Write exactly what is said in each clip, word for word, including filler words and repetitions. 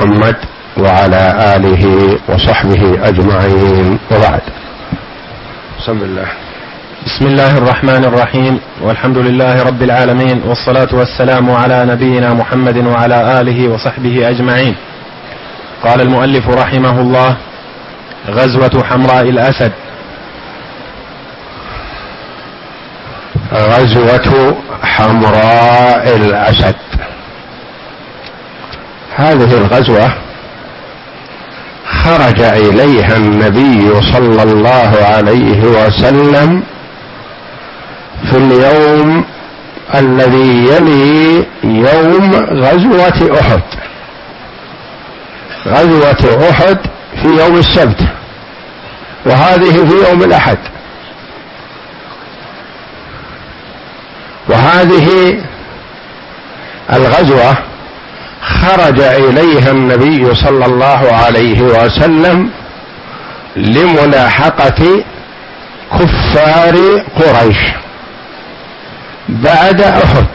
محمد وعلى آله وصحبه أجمعين، وبعد. بسم الله. بسم الله الرحمن الرحيم، والحمد لله رب العالمين، والصلاة والسلام على نبينا محمد وعلى آله وصحبه أجمعين. قال المؤلف رحمه الله: غزوة حمراء الأسد. غزوة حمراء الأسد، هذه الغزوة خرج إليها النبي صلى الله عليه وسلم في اليوم الذي يلي يوم غزوة أحد. غزوة أحد في يوم السبت، وهذه في يوم الأحد. وهذه الغزوة خرج إليها النبي صلى الله عليه وسلم لملاحقة كفار قريش بعد أحد.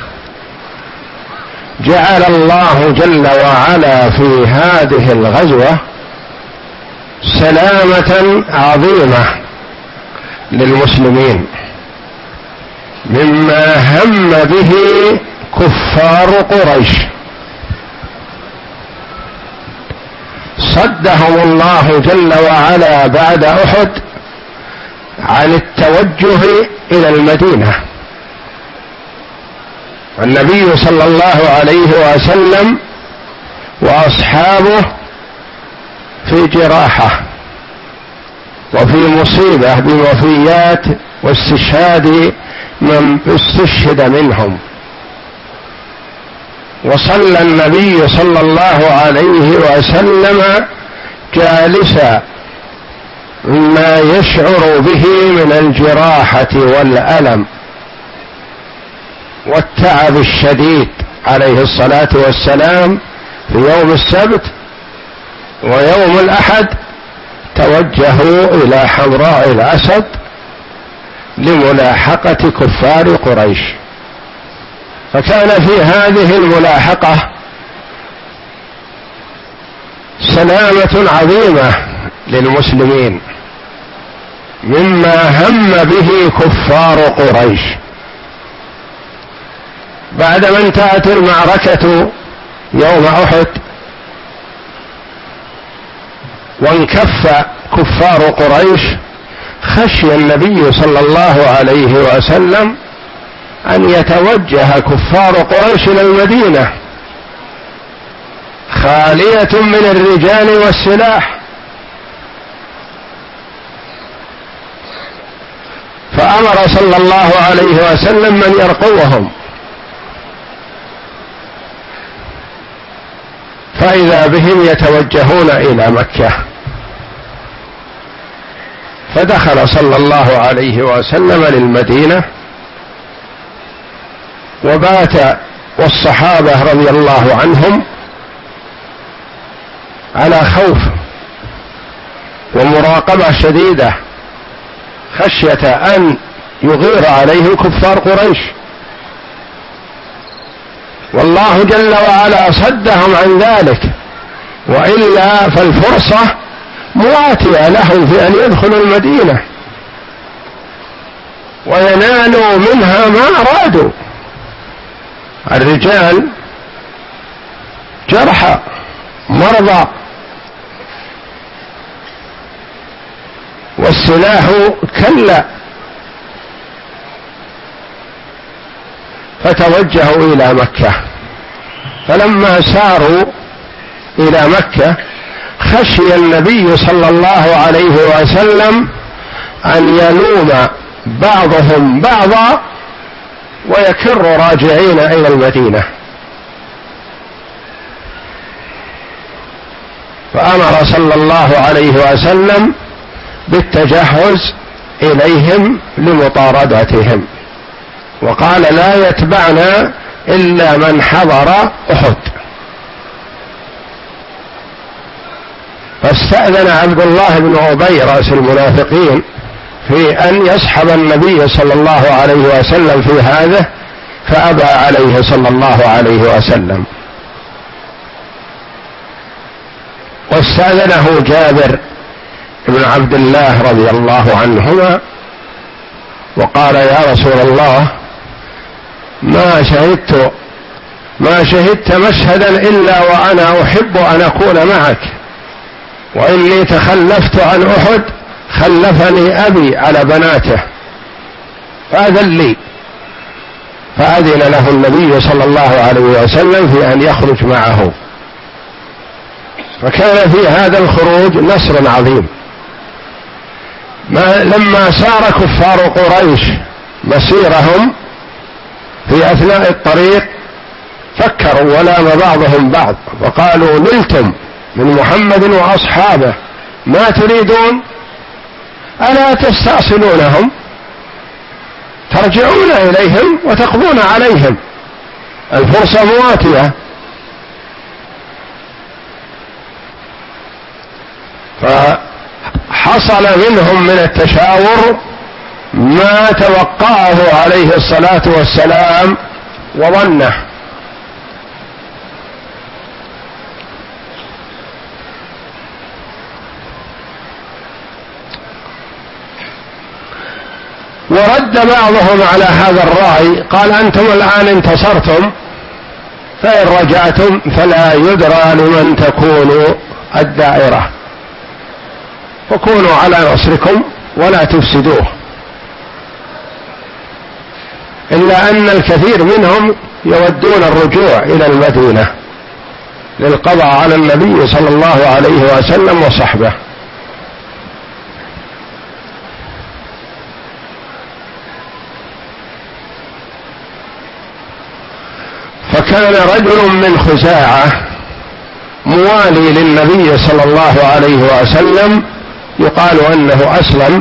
جعل الله جل وعلا في هذه الغزوة سلامة عظيمة للمسلمين مما هم به كفار قريش. صدهم الله جل وعلا بعد أحد عن التوجه إلى المدينة، والنبي صلى الله عليه وسلم وأصحابه في جراحة وفي مصيبة بوفيات واستشهاد من استشهد منهم. وصلى النبي صلى الله عليه وسلم جالسا ما يشعر به من الجراحة والألم والتعب الشديد عليه الصلاة والسلام في يوم السبت. ويوم الأحد توجهوا إلى حمراء الأسد لملاحقة كفار قريش. فكان في هذه الملاحقة سلامة عظيمة للمسلمين مما هم به كفار قريش. بعدما انتهت المعركة يوم أحد وانكف كفار قريش، خشي النبي صلى الله عليه وسلم أن يتوجه كفار قريش إلى المدينة خالية من الرجال والسلاح، فأمر صلى الله عليه وسلم من يرقوهم، فإذا بهم يتوجهون إلى مكة. فدخل صلى الله عليه وسلم للمدينة وبات والصحابة رضي الله عنهم على خوف ومراقبة شديدة خشية أن يغير عليهم كفار قريش، والله جل وعلا صدهم عن ذلك، وإلا فالفرصة مواتية لهم في أن يدخلوا المدينة وينالوا منها ما أرادوا. الرجال جرحى مرضى، والسلاح كلا، فتوجهوا إلى مكة. فلما ساروا إلى مكة خشي النبي صلى الله عليه وسلم أن يلوم بعضهم بعضا ويكر راجعين إلى المدينة، فأمر صلى الله عليه وسلم بالتجهز إليهم لمطاردتهم، وقال: لا يتبعنا إلا من حضر أحد. فاستأذن عبد الله بن أبي رأس المنافقين في أن يصحب النبي صلى الله عليه وسلم في هذا، فأبى عليه صلى الله عليه وسلم. واستأذنه جابر بن عبد الله رضي الله عنهما وقال: يا رسول الله، ما شهدت ما شهدت مشهدا إلا وأنا أحب أن أكون معك، وإني تخلفت عن أحد خلفني أبي على بناته فأذن لي. فأذن له النبي صلى الله عليه وسلم في أن يخرج معه، فكان في هذا الخروج نصر عظيم. ما لما سار كفار قريش مسيرهم في أثناء الطريق فكروا ولام بعضهم بعض وقالوا: نلتم من محمد وأصحابه ما تريدون؟ ألا تستأصلونهم؟ ترجعون إليهم وتقضون عليهم، الفرصة مواتية. فحصل منهم من التشاور ما توقعه عليه الصلاة والسلام وظنه. ورد بعضهم على هذا الرأي، قال: أنتم الآن انتصرتم، فإن رجعتم فلا يدرى لمن تكون الدائرة، فكونوا على نصركم ولا تفسدوه. إلا أن الكثير منهم يودون الرجوع إلى المدينة للقضاء على النبي صلى الله عليه وسلم وصحبه. فكان رجل من خزاعة موالي للنبي صلى الله عليه وسلم يقال أنه أسلم،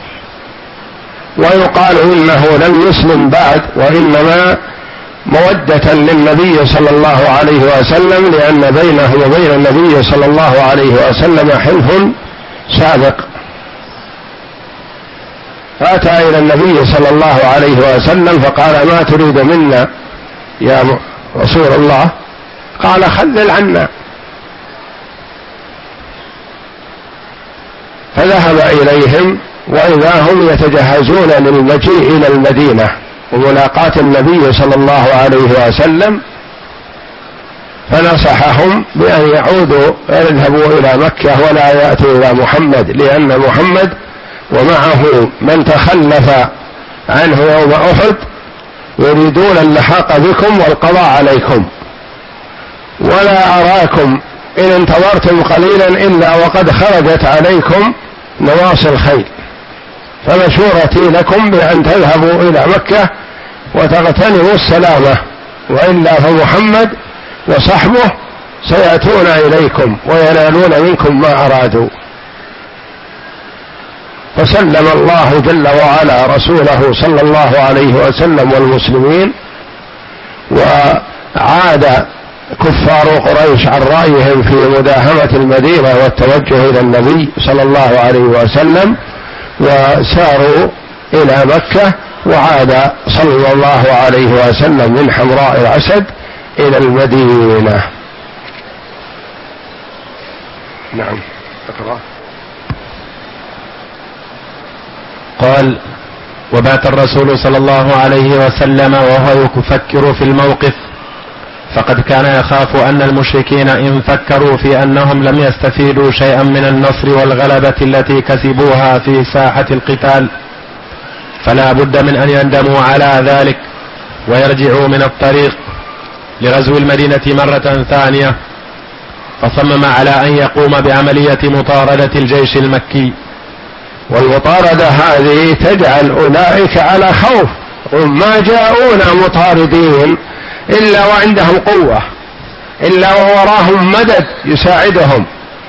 ويقال إنه لم يسلم بعد، وإنما مودة للنبي صلى الله عليه وسلم، لأن بينه وبين النبي صلى الله عليه وسلم حلف سابق. فأتى إلى النبي صلى الله عليه وسلم فقال: ما تريد منا يا رسول الله؟ قال: خلل عنا. فذهب إليهم وإذا هم يتجهزون للمجيء إلى المدينة وملاقاة النبي صلى الله عليه وسلم، فنصحهم بأن يعودوا يذهبوا إلى مكة ولا يأتوا إلى محمد، لأن محمد ومعه من تخلف عنه يوم أحد يريدون اللحاق بكم والقضاء عليكم، ولا أراكم إن انتظرتم قليلا إلا وقد خرجت عليكم نواصي الخيل، فمشورتي لكم بأن تذهبوا إلى مكة وتغتنموا السلامة، وإلا فمحمد وصحبه سيأتون إليكم وينالون منكم ما أرادوا. فسلم الله جل وعلا رسوله صلى الله عليه وسلم والمسلمين، وعاد كفار قريش عن رأيهم في مداهمة المدينة والتوجه إلى النبي صلى الله عليه وسلم، وساروا إلى مكة، وعاد صلى الله عليه وسلم من حمراء الأسد إلى المدينة. نعم، اقرأ. قال: وبات الرسول صلى الله عليه وسلم وهو يفكر في الموقف، فقد كان يخاف أن المشركين إن فكروا في أنهم لم يستفيدوا شيئا من النصر والغلبة التي كسبوها في ساحة القتال، فلا بد من أن يندموا على ذلك ويرجعوا من الطريق لغزو المدينة مرة ثانية. فصمم على أن يقوم بعملية مطاردة الجيش المكي. والمطاردة هذه تجعل أولئك على خوف، وما جاءونا مطاردين إلا وعندهم قوة، إلا ووراهم مدد يساعدهم،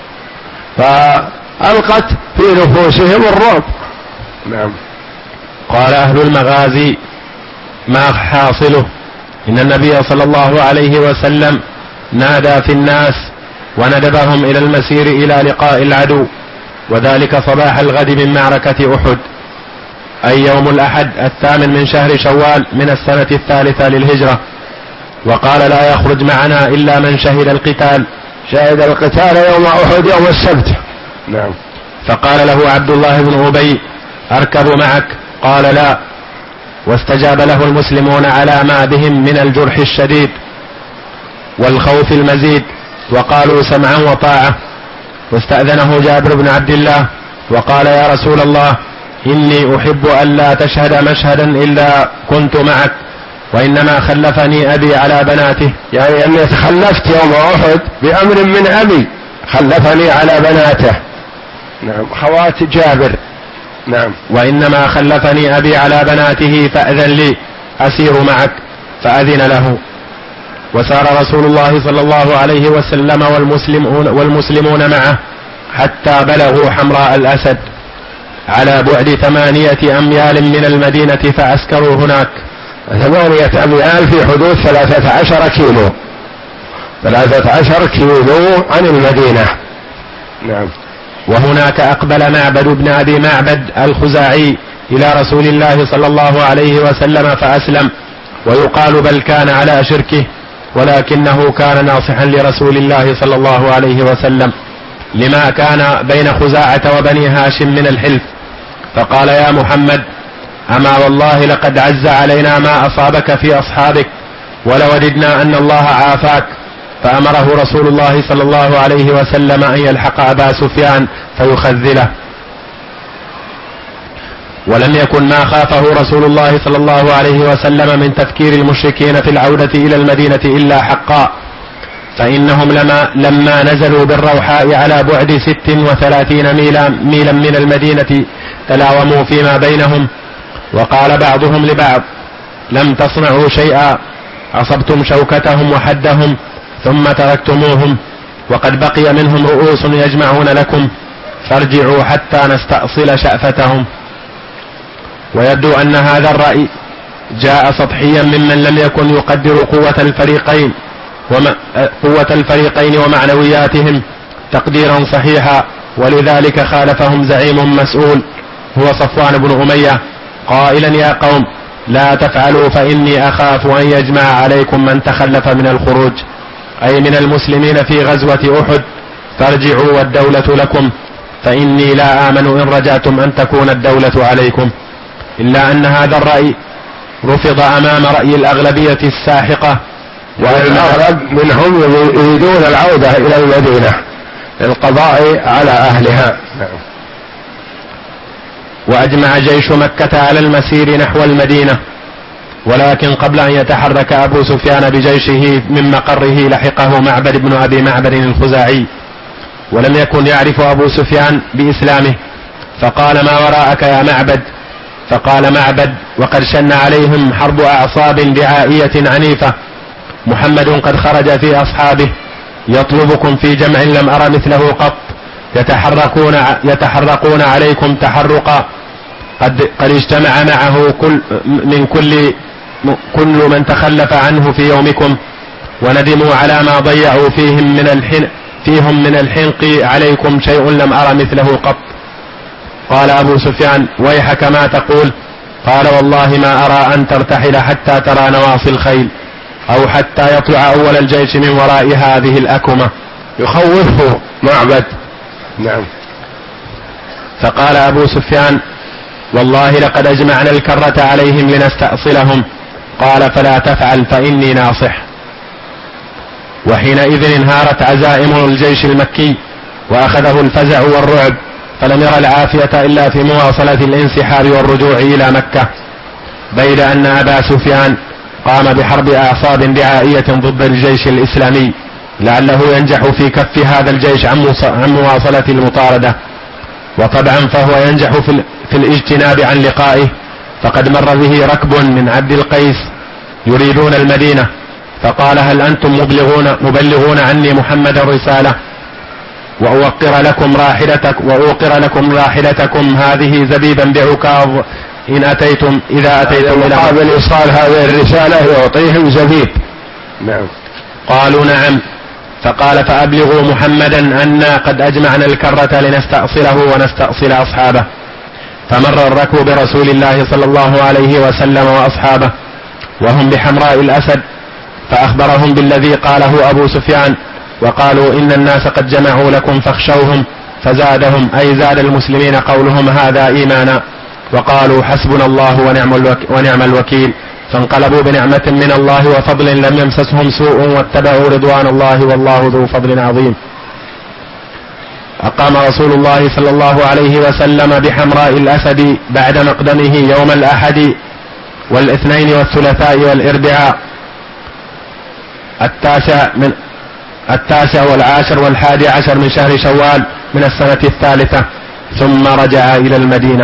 فألقت في نفوسهم الرعب. نعم. قال أهل المغازي: ما حاصله؟ إن النبي صلى الله عليه وسلم نادى في الناس وندبهم إلى المسير إلى لقاء العدو، وذلك صباح الغد من معركة أحد، أي يوم الأحد الثامن من شهر شوال من السنة الثالثة للهجرة، وقال: لا يخرج معنا إلا من شهد القتال شهد القتال يوم أحد يوم السبت. نعم. فقال له عبد الله بن أبي أركب معك؟ قال لا. واستجاب له المسلمون على ما بهم من الجرح الشديد والخوف المزيد، وقالوا سمعا وطاعة. واستأذنه جابر بن عبد الله وقال يا رسول الله إني أحب أن لا تشهد مشهدا إلا كنت معك، وإنما خلفني أبي على بناته. يعني أني تخلفت يوم أحد بأمر من أبي، خلفني على بناته. نعم، خوات جابر. نعم. وإنما خلفني أبي على بناته فأذن لي أسير معك، فأذن له. وسار رسول الله صلى الله عليه وسلم والمسلمون, والمسلمون معه حتى بلغوا حمراء الأسد على بعد ثمانية أميال من المدينة، فعسكروا هناك. ثمانية أميال في حدود ثلاثة عشر كيلو، ثلاثة عشر كيلو عن المدينة. نعم. وهناك أقبل معبد بن أبي معبد الخزاعي إلى رسول الله صلى الله عليه وسلم فأسلم، ويقال بل كان على شركه، ولكنه كان ناصحا لرسول الله صلى الله عليه وسلم لما كان بين خزاعة وبني هاشم من الحلف. فقال يا محمد أما والله لقد عز علينا ما أصابك في أصحابك، ولوددنا أن الله عافاك. فأمره رسول الله صلى الله عليه وسلم أن يلحق أبا سفيان فيخذله. ولم يكن ما خافه رسول الله صلى الله عليه وسلم من تفكير المشركين في العودة إلى المدينة إلا حقا، فإنهم لما, لما نزلوا بالروحاء على بعد ست وثلاثين ميلا, ميلا من المدينة تلاوموا فيما بينهم، وقال بعضهم لبعض لم تصنعوا شيئا، أصبتم شوكتهم وحدهم ثم تركتموهم، وقد بقي منهم رؤوس يجمعون لكم، فارجعوا حتى نستأصل شأفتهم. ويبدو أن هذا الرأي جاء سطحيا ممن لم يكن يقدر قوة الفريقين قوة الفريقين ومعنوياتهم تقديرا صحيحا، ولذلك خالفهم زعيم مسؤول هو صفوان بن أمية قائلا يا قوم لا تفعلوا فإني أخاف أن يجمع عليكم من تخلف من الخروج، أي من المسلمين في غزوة أحد، فارجعوا والدولة لكم، فإني لا آمن إن رجعتم أن تكون الدولة عليكم. إلا أن هذا الرأي رفض أمام رأي الأغلبية الساحقة، والأغلب منهم يريدون العودة إلى المدينة للقضاء على أهلها. وأجمع جيش مكة على المسير نحو المدينة، ولكن قبل أن يتحرك أبو سفيان بجيشه من مقره لحقه معبد بن أبي معبد الخزاعي، ولم يكن يعرف أبو سفيان بإسلامه، فقال ما وراءك يا معبد؟ فقال معبد وقد شن عليهم حرب أعصاب دعائية عنيفة، محمد قد خرج في أصحابه يطلبكم في جمع لم أرى مثله قط، يتحرقون, يتحرقون عليكم تحرقا، قد, قد اجتمع معه كل من كل, كل من تخلف عنه في يومكم، وندموا على ما ضيعوا فيهم من الحن فيهم من الحنق عليكم شيء لم أرى مثله قط. قال أبو سفيان ويحك ما تقول؟ قال والله ما أرى أن ترتحل حتى ترى نواصي الخيل، أو حتى يطلع أول الجيش من وراء هذه الأكمة. يخوفه معبد. نعم. فقال أبو سفيان والله لقد أجمعنا الكرة عليهم لنستأصلهم. قال فلا تفعل فإني ناصح. وحينئذ انهارت عزائم الجيش المكي وأخذه الفزع والرعب، فلم ير العافية إلا في مواصلة الانسحاب والرجوع إلى مكة، بيد أن أبا سفيان قام بحرب أعصاب دعائية ضد الجيش الإسلامي لعله ينجح في كف هذا الجيش عن مواصلة المطاردة، وطبعا فهو ينجح في الاجتناب عن لقائه، فقد مر به ركب من عبد القيس يريدون المدينة، فقال هل أنتم مبلغون, مبلغون عني محمد رسالة، وأوقر لكم راحلتك وأوقر لكم راحلتكم هذه زبيبا بعكاظ إن أتيتم إذا أتيتم إلى مقابل إيصال هذه الرسالة يعطيهم زبيب. نعم. قالوا نعم. فقال فأبلغوا محمدا أنا قد أجمعنا الكرة لنستأصله ونستأصل أصحابه. فمر الركب برسول الله صلى الله عليه وسلم وأصحابه وهم بحمراء الأسد، فأخبرهم بالذي قاله أبو سفيان، وقالوا إن الناس قد جمعوا لكم فاخشوهم فزادهم أي زاد المسلمين قولهم هذا إيمانا، وقالوا حسبنا الله ونعم الوكيل، فانقلبوا بنعمة من الله وفضل لم يمسسهم سوء واتبعوا رضوان الله والله ذو فضل عظيم. أقام رسول الله صلى الله عليه وسلم بحمراء الأسد بعد مقدمه يوم الأحد والاثنين والثلاثاء والإربعاء التاسع من التاسع والعاشر والحادي عشر من شهر شوال من السنة الثالثة، ثم رجع إلى المدينة.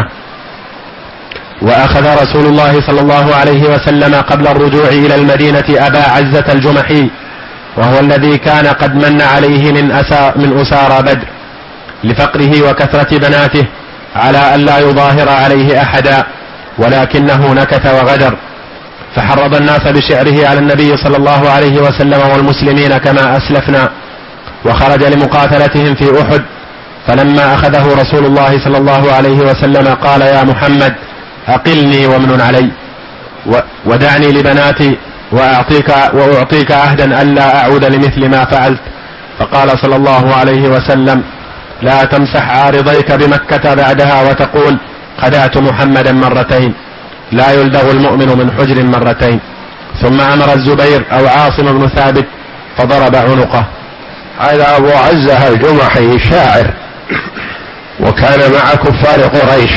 وأخذ رسول الله صلى الله عليه وسلم قبل الرجوع إلى المدينة أبا عزة الجمحي، وهو الذي كان قد من عليه من, أسا من أسارى بدر لفقره وكثرة بناته على أن لا يظاهر عليه أحدا، ولكنه نكث وغدر، فحرض الناس بشعره على النبي صلى الله عليه وسلم والمسلمين كما أسلفنا، وخرج لمقاتلتهم في أحد. فلما أخذه رسول الله صلى الله عليه وسلم قال يا محمد أقلني وامن علي ودعني لبناتي وأعطيك, وأعطيك عهدا ألا أعود لمثل ما فعلت. فقال صلى الله عليه وسلم لا تمسح عارضيك بمكة بعدها وتقول خدعت محمدا مرتين، لا يلدغ المؤمن من حجر مرتين. ثم أمر الزبير أو عاصم بن ثابت فضرب عنقه. هذا أبو عزة الجمحي شاعر، وكان مع كفار قريش،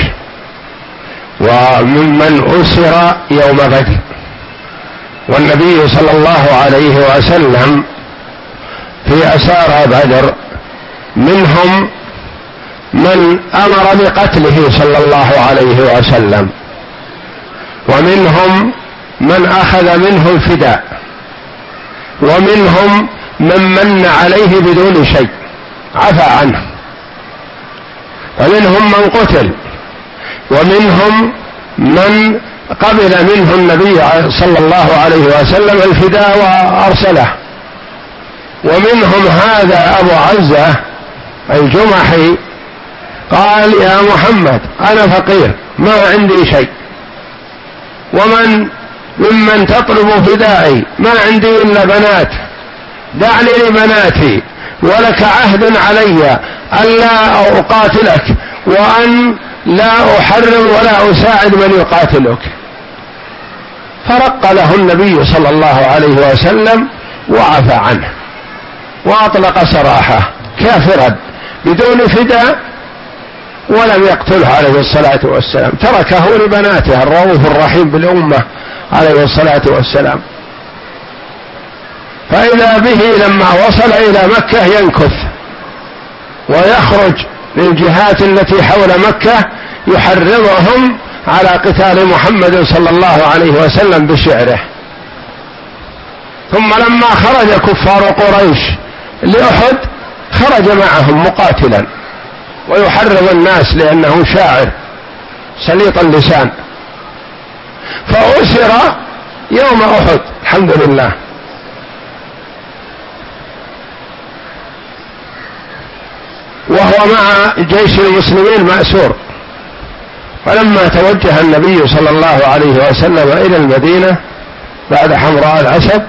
وممن أسر يوم بدر، والنبي صلى الله عليه وسلم في أسارى بدر منهم من أمر بقتله صلى الله عليه وسلم، ومنهم من أخذ منه الفداء، ومنهم من من عليه بدون شيء عفى عنه، ومنهم من قتل، ومنهم من قبل منه النبي صلى الله عليه وسلم الفداء وأرسله، ومنهم هذا أبو عزة الجمحي قال يا محمد أنا فقير ما عندي شيء، ومن ممن تطلب فدائي ما عندي إلا بنات، دعني لبناتي ولك عهد علي ألا أقاتلك وأن لا أحرم ولا أساعد من يقاتلك. فرق له النبي صلى الله عليه وسلم وعفى عنه وأطلق سراحه كافرا بدون فداء، ولم يقتله عليه الصلاة والسلام، تركه لبناته الرؤوف الرحيم بالأمة عليه الصلاة والسلام. فإذا به لما وصل إلى مكة ينكث ويخرج للجهات التي حول مكة يحرضهم على قتال محمد صلى الله عليه وسلم بشعره. ثم لما خرج كفار قريش لأحد خرج معهم مقاتلا ويحرض الناس لأنه شاعر سليط اللسان، فأسر يوم أحد الحمد لله. وهو مع جيش المسلمين مأسور. فلما توجه النبي صلى الله عليه وسلم إلى المدينة بعد حمراء الأسد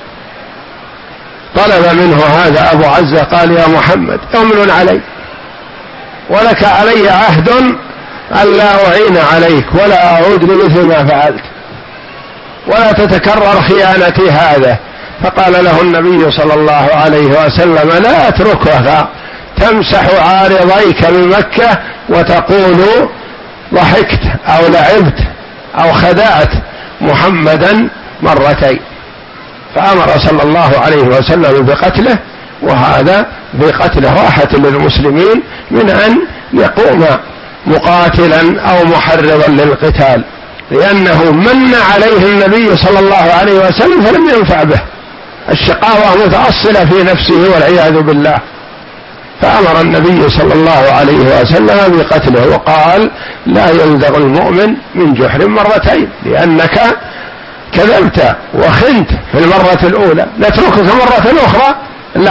طلب منه هذا أبو عزة قال يا محمد أمن علي ولك علي عهد ألا أعين عليك ولا أعود لمثل ما فعلت ولا تتكرر خيانتي هذا. فقال له النبي صلى الله عليه وسلم لا أتركها تمسح عارضيك بمكة وتقول ضحكت أو لعبت أو خدعت محمدا مرتين. فأمر صلى الله عليه وسلم بقتله، وهذا بقتله راحة للمسلمين من أن يقوم مقاتلا أو محرضا للقتال، لأنه من عليه النبي صلى الله عليه وسلم فلم ينفع به، الشقاوة متأصلة في نفسه والعياذ بالله. فأمر النبي صلى الله عليه وسلم بقتله وقال لا يلدغ المؤمن من جحر مرتين، لأنك كذبت وخنت في المرة الأولى نتركك مرة أخرى لا.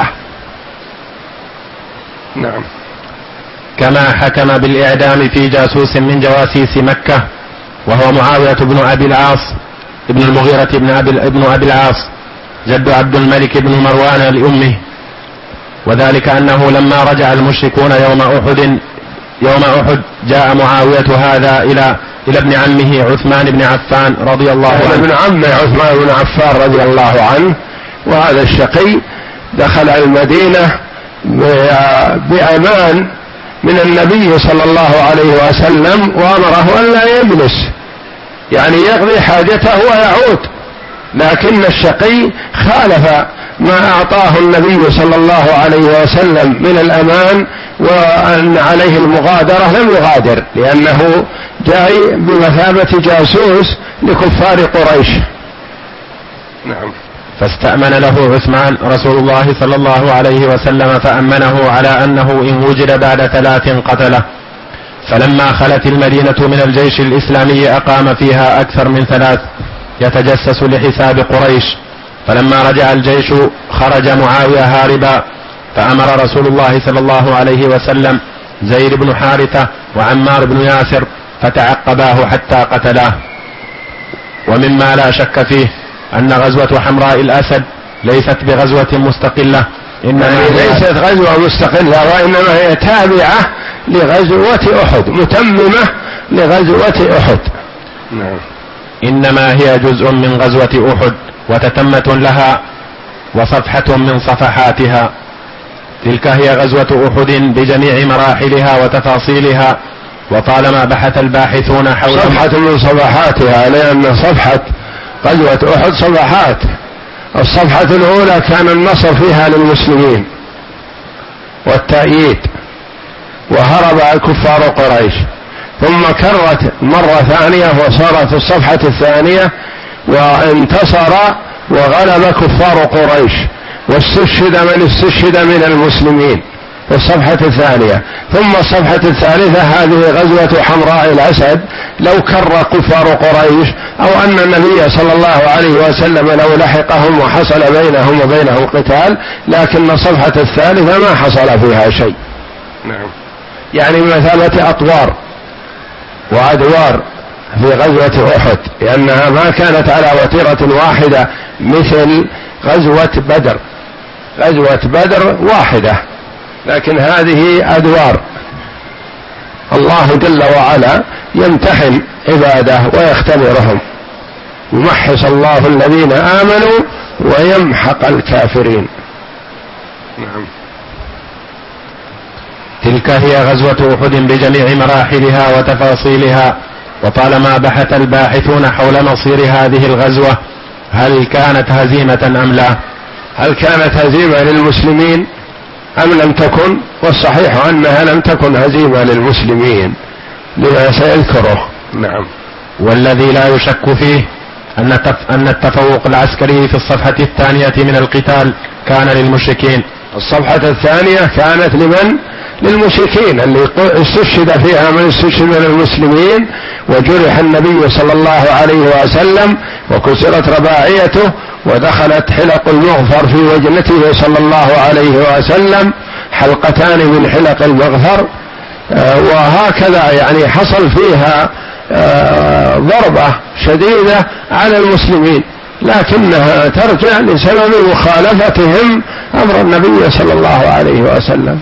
نعم. كما حكم بالإعدام في جاسوس من جواسيس مكة وهو معاوية بن أبي العاص ابن المغيرة بن أبي, ابن أبي العاص جد عبد الملك بن مروان لأمه، وذلك أنه لما رجع المشركون يوم أحد يوم أحد جاء معاوية هذا إلى إلى ابن عمه عثمان بن عفان رضي الله عنه. ابن عمه عثمان بن عفان رضي الله عنه، وهذا الشقي دخل المدينة بأمان من النبي صلى الله عليه وسلم، وأمره أن لا يجلس، يعني يقضي حاجته ويعود، لكن الشقي خالف ما أعطاه النبي صلى الله عليه وسلم من الأمان، وأن عليه المغادرة لم يغادر، لأنه جاي بمثابة جاسوس لكفار قريش. نعم. فاستأمن له عثمان رسول الله صلى الله عليه وسلم فأمنه على أنه إن وجد بعد ثلاث قتله. فلما خلت المدينة من الجيش الإسلامي أقام فيها أكثر من ثلاث يتجسس لحساب قريش. فلما رجع الجيش خرج معاوية هاربا، فأمر رسول الله صلى الله عليه وسلم زيد بن حارثة وعمار بن ياسر فتعقباه حتى قتلاه. ومما لا شك فيه أن غزوة حمراء الأسد ليست بغزوة مستقلة، إنما هي ليست غزوة مستقلة، وإنما هي تابعة لغزوة أحد، متممة لغزوة أحد. نعم. إنما هي جزء من غزوة أحد وتتمة لها وصفحة من صفحاتها. تلك هي غزوة أحد بجميع مراحلها وتفاصيلها، وطالما بحث الباحثون حول صفحة من صفحاتها، لأن صفحة غزوة أحد صفحات. الصفحة الأولى كان النصر فيها للمسلمين والتأييد، وهرب كفار قريش، ثم كرت مرة ثانية وصارت الصفحة الثانية وانتصر وغلب كفار قريش، واستشهد من استشهد من المسلمين في الصفحة الثانية. ثم الصفحة الثالثة هذه غزوة حمراء الأسد، لو كر كفار قريش أو أن النبي صلى الله عليه وسلم لو لحقهم وحصل بينهم وبينهم قتال، لكن الصفحة الثالثة ما حصل فيها شيء. نعم. يعني بمثابة أطوار وأدوار في غزوة أحد، لأنها ما كانت على وتيرة واحدة مثل غزوة بدر. غزوة بدر واحدة، لكن هذه أدوار. الله جل وعلا يمتحن عباده ويختبرهم، يمحص الله الذين آمنوا ويمحق الكافرين. نعم. تلك هي غزوة أحد بجميع مراحلها وتفاصيلها، وطالما بحث الباحثون حول مصير هذه الغزوة هل كانت هزيمة أم لا، هل كانت هزيمة للمسلمين أم لم تكن، والصحيح أنها لم تكن هزيمة للمسلمين لما سيذكره. نعم. والذي لا يشك فيه أن التفوق العسكري في الصفحة الثانية من القتال كان للمشركين. الصفحة الثانية كانت لمن؟ للمشركين، اللي استشهد فيها من استشهد من المسلمين، وجرح النبي صلى الله عليه وسلم وكسرت رباعيته، ودخلت حلق المغفر في وجنته صلى الله عليه وسلم، حلقتان من حلق المغفر، وهكذا يعني حصل فيها ضربة شديدة على المسلمين، لكنها ترجع لسبب مخالفتهم أمر النبي صلى الله عليه وسلم.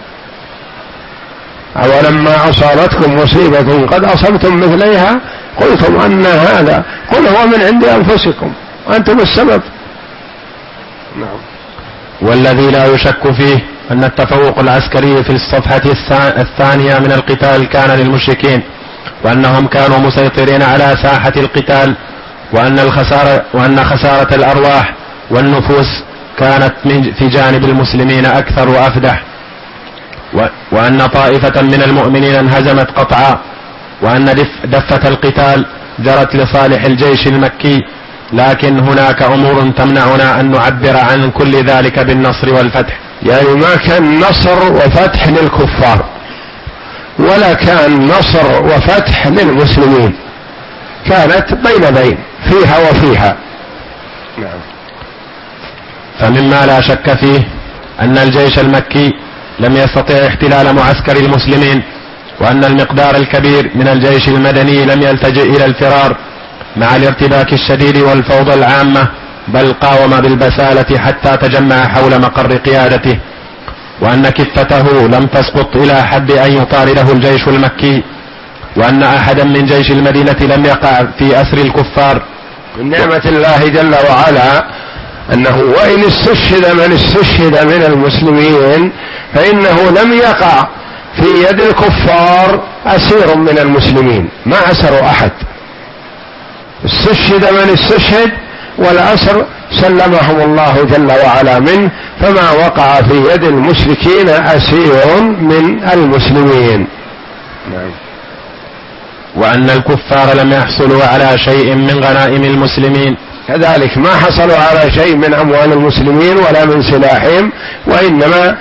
أولما أصابتكم مصيبة قد أصبتم مثليها قلتم أن هذا، قل هو من عند أنفسكم وأنتم السبب. نعم. والذي لا يشك فيه أن التفوق العسكري في الصفحة الثانية من القتال كان للمشركين، وأنهم كانوا مسيطرين على ساحة القتال، وأن الخسارة وأن خسارة الأرواح والنفوس كانت في جانب المسلمين أكثر وأفدح، وأن طائفة من المؤمنين انهزمت قطعا، وأن دفة القتال جرت لصالح الجيش المكي، لكن هناك أمور تمنعنا أن نعبر عن كل ذلك بالنصر والفتح. يعني ما كان نصر وفتح للكفار، ولا كان نصر وفتح للمسلمين، كانت بين بين، فيها وفيها. نعم. فمما لا شك فيه أن الجيش المكي لم يستطع احتلال معسكر المسلمين، وأن المقدار الكبير من الجيش المدني لم يلتجئ إلى الفرار مع الارتباك الشديد والفوضى العامة، بل قاوم بالبسالة حتى تجمع حول مقر قيادته، وأن كفته لم تسقط إلى حد أن يطارده الجيش المكي، وأن أحدا من جيش المدينة لم يقع في أسر الكفار. من نعمة الله جل وعلا أنه وإن استشهد من استشهد من المسلمين فإنه لم يقع في يد الكفار أسير من المسلمين، ما أسروا أحد، استشهد من استشهد والأسر سلمهم الله جل وعلا منه، فما وقع في يد المشركين أسير من المسلمين. نعم. وأن الكفار لم يحصلوا على شيء من غنائم المسلمين، كذلك ما حصلوا على شيء من أموال المسلمين ولا من سلاحهم، وإنما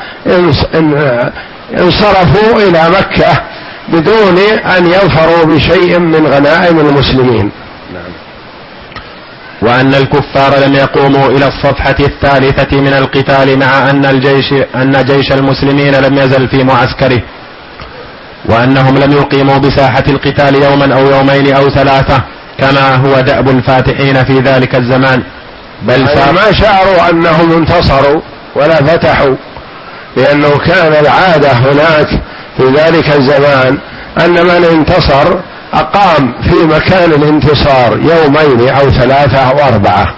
انصرفوا إلى مكة بدون أن يظفروا بشيء من غنائم المسلمين. نعم. وأن الكفار لم يقوموا إلى الصفحة الثالثة من القتال، مع أن الجيش أن جيش المسلمين لم يزل في معسكره، وأنهم لم يقيموا بساحة القتال يوما أو يومين أو ثلاثة كما هو دأب الفاتحين في ذلك الزمان، بل ما شعروا أنهم انتصروا ولا فتحوا، لأنه كان العادة هناك في ذلك الزمان أن من انتصر أقام في مكان الانتصار يومين أو ثلاثة أو أربعة،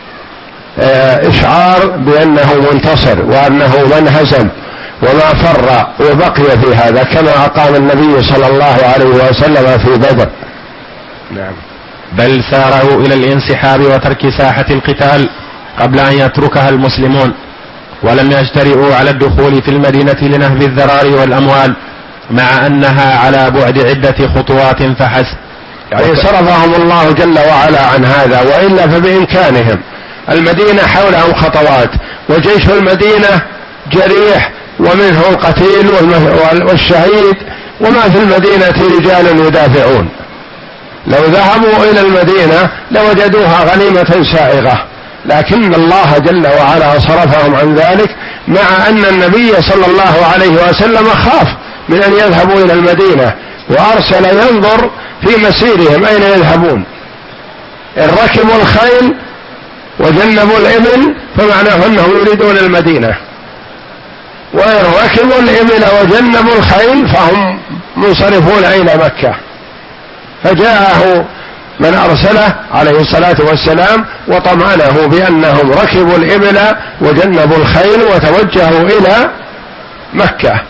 إشعار بأنه منتصر وأنه من هزم وما فر وبقي في هذا، كما أقام النبي صلى الله عليه وسلم في بدر. نعم. بل سارعوا إلى الانسحاب وترك ساحة القتال قبل أن يتركها المسلمون، ولم يجترئوا على الدخول في المدينة لنهب الذرار والأموال، مع أنها على بعد عدة خطوات فحسب. يعني صرفهم الله جل وعلا عن هذا، وإلا فبإمكانهم. المدينة حولهم خطوات، وجيش المدينة جريح ومنه القتيل والشهيد، وما في المدينة رجال يدافعون. لو ذهبوا إلى المدينة لوجدوها غنيمة سائغة، لكن الله جل وعلا صرفهم عن ذلك، مع أن النبي صلى الله عليه وسلم خاف من أن يذهبوا إلى المدينة، وأرسل ينظر في مسيرهم أين يذهبون. إن ركبوا الخيل وجنبوا الإبل فمعناه أنهم يريدون المدينة، وإن ركبوا الإبل وجنبوا الخيل فهم منصرفون إلى مكة. فجاءه من أرسله عليه الصلاة والسلام وطمأنه بأنهم ركبوا الإبل وجنبوا الخيل وتوجهوا إلى مكة،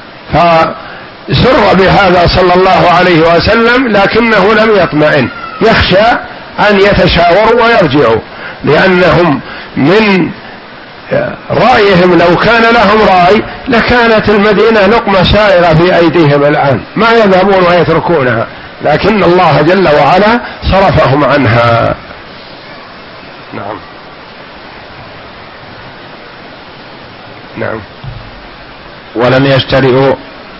فسر بهذا صلى الله عليه وسلم، لكنه لم يطمئن، يخشى أن يتشاوروا ويرجعوا، لأنهم من رأيهم لو كان لهم رأي لكانت المدينة لقمة سائرة في أيديهم الآن، ما يذهبون ويتركونها، لكن الله جل وعلا صرفهم عنها. نعم. نعم. ولم يجترئوا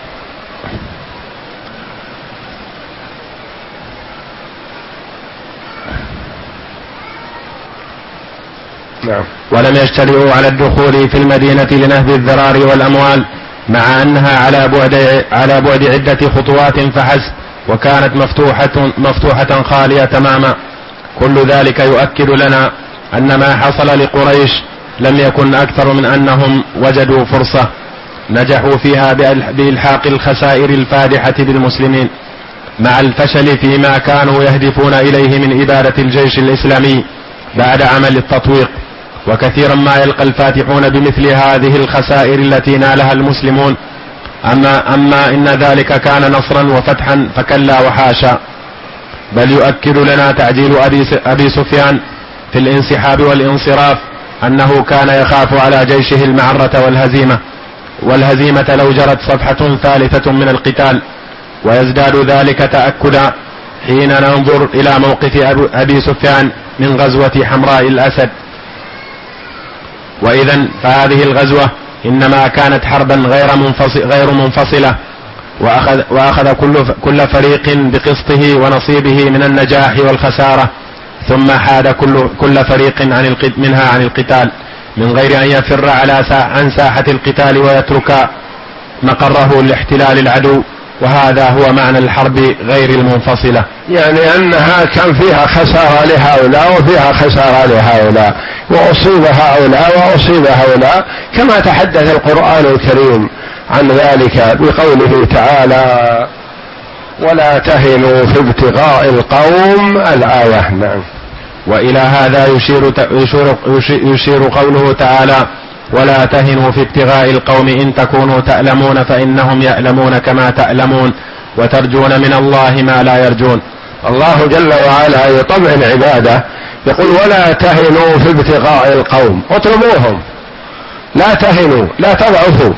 نعم. ولم يجترئوا على الدخول في المدينة لنهب الذرار والأموال، مع أنها على بعد على بعد عدة خطوات فحسب، وكانت مفتوحة مفتوحة خالية تماما. كل ذلك يؤكد لنا أن ما حصل لقريش لم يكن أكثر من أنهم وجدوا فرصة نجحوا فيها بإلحاق الخسائر الفادحة بالمسلمين، مع الفشل فيما كانوا يهدفون إليه من إبادة الجيش الإسلامي بعد عمل التطويق. وكثيرا ما يلقى الفاتحون بمثل هذه الخسائر التي نالها المسلمون، أما, أما إن ذلك كان نصرا وفتحا فكلا وحاشا، بل يؤكد لنا تعجيل أبي, أبي سفيان في الانسحاب والانصراف أنه كان يخاف على جيشه المعرة والهزيمة والهزيمة لو جرت صفحة ثالثة من القتال، ويزداد ذلك تأكدا حين ننظر إلى موقف أبي سفيان من غزوة حمراء الأسد. وإذن فهذه الغزوة إنما كانت حربا غير منفصل غير منفصلة، وأخذ, وأخذ كل, كل فريق بقسطه ونصيبه من النجاح والخسارة، ثم حاد كل, كل فريق عن منها عن القتال من غير أن يفر على سا عن ساحة القتال ويترك مقره لاحتلال العدو وهذا هو معنى الحرب غير المنفصلة، يعني أنها كان فيها خسارة لهؤلاء وفيها خسارة لهؤلاء، وأصيب هؤلاء وأصيب هؤلاء، كما تحدث القرآن الكريم عن ذلك بقوله تعالى: ولا تهنوا في ابتغاء القوم الآية. نعم. وإلى هذا يشير, يشير, يشير قوله تعالى: ولا تهنوا في ابتغاء القوم إن تكونوا تألمون فإنهم يألمون كما تألمون وترجون من الله ما لا يرجون. الله جل وعلا يطمع العبادة، يقول: ولا تهنوا في ابتغاء القوم، اطلبوهم، لا تهنوا، لا تضعفوا.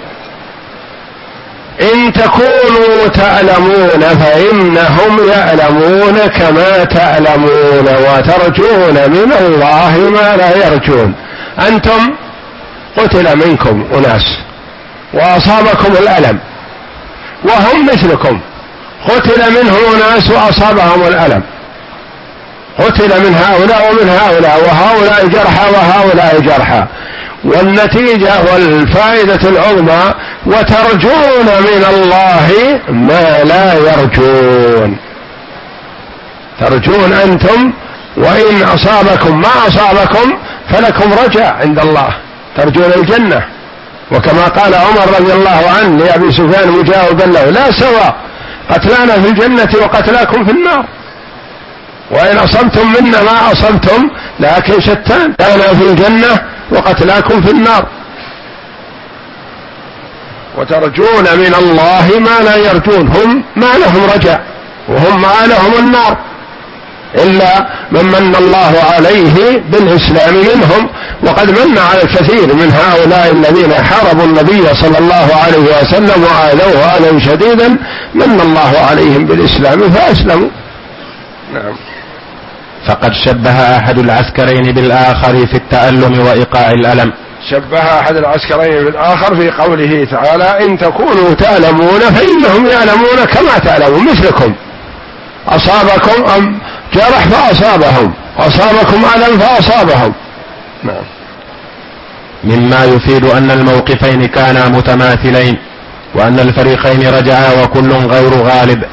إن تكونوا تألمون فإنهم يألمون كما تألمون وترجون من الله ما لا يرجون. أنتم قتل منكم أناس وأصابكم الألم، وهم مثلكم، قتل منهم أناس وأصابهم الألم، قتل من هؤلاء ومن هؤلاء، وهؤلاء جرحى وهؤلاء جرحى، والنتيجة والفائدة العظمى: وترجون من الله ما لا يرجون. ترجون أنتم، وإن أصابكم ما أصابكم فلكم رجاء عند الله، ترجون الجنة. وكما قال عمر رضي الله عنه لأبي سفيان مجاوبا له: لا سواء، قتلانا في الجنة وقتلاكم في النار، وإن أصبتم منا ما أصبتم لكن شتان، أنا في الجنة وقتلاكم في النار. وترجون من الله ما لا يرجون، هم ما لهم رجاء وهم ما لهم النار، إلا من من الله عليه بالإسلام منهم، وقد من على الكثير من هؤلاء الذين حاربوا النبي صلى الله عليه وسلم وآذوه آذى شديدا، من الله عليهم بالإسلام فأسلموا. نعم. فقد شبه أحد العسكرين بالآخر في التألم وإيقاع الألم. شبه أحد العسكرين بالآخر في قوله تعالى: إن تكونوا تألمون فإنهم يألمون كما تألمون، مثلكم، أصابكم أم جرح فأصابهم، أصابكم ألم فأصابهم. نعم. مما يفيد أن الموقفين كانا متماثلين، وأن الفريقين رجعا وكل غير غالب.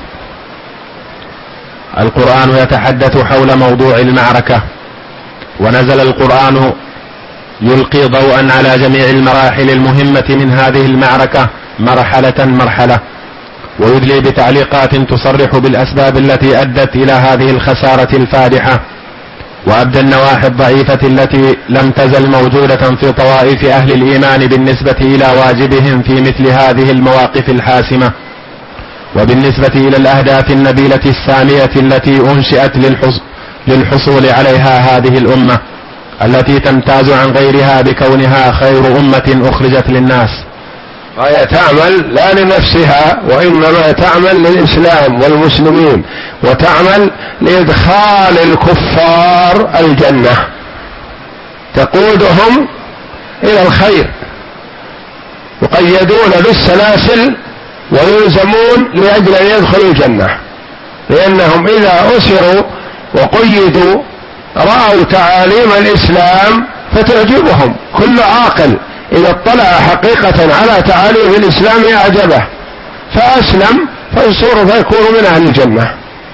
القرآن يتحدث حول موضوع المعركة، ونزل القرآن يلقي ضوءا على جميع المراحل المهمة من هذه المعركة مرحلة مرحلة، ويدلي بتعليقات تصرح بالأسباب التي أدت إلى هذه الخسارة الفادحة، وأبدى النواحي الضعيفة التي لم تزل موجودة في طوائف أهل الإيمان بالنسبة إلى واجبهم في مثل هذه المواقف الحاسمة، وبالنسبة إلى الأهداف النبيلة السامية التي أنشئت للحصول عليها هذه الأمة التي تمتاز عن غيرها بكونها خير أمة أخرجت للناس. وهي تعمل لا لنفسها، وإنما تعمل للإسلام والمسلمين، وتعمل لإدخال الكفار الجنة، تقودهم إلى الخير، يقيدون بالسلاسل ويلزمون لأجل أن يدخلوا الجنة، لأنهم إذا أسروا وقيدوا رأوا تعاليم الإسلام فتعجبهم. كل عاقل إذا اطلع حقيقة على تعاليم الإسلام أعجبه فأسلم فيصير فيكون من أهل الجنة.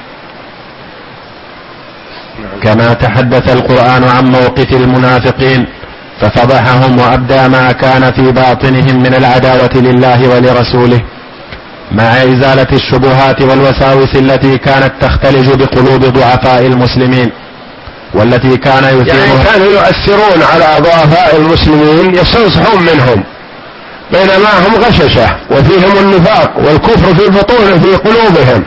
كما تحدث القرآن عن موقف المنافقين ففضحهم وأبدى ما كان في باطنهم من العداوة لله ولرسوله، مع إزالة الشبهات والوساوس التي كانت تختلج بقلوب ضعفاء المسلمين، والتي كان يثيرها، يعني كانوا يؤثرون على ضعفاء المسلمين، يستنصحون منهم، بينما هم غششة وفيهم النفاق والكفر في بطون في قلوبهم،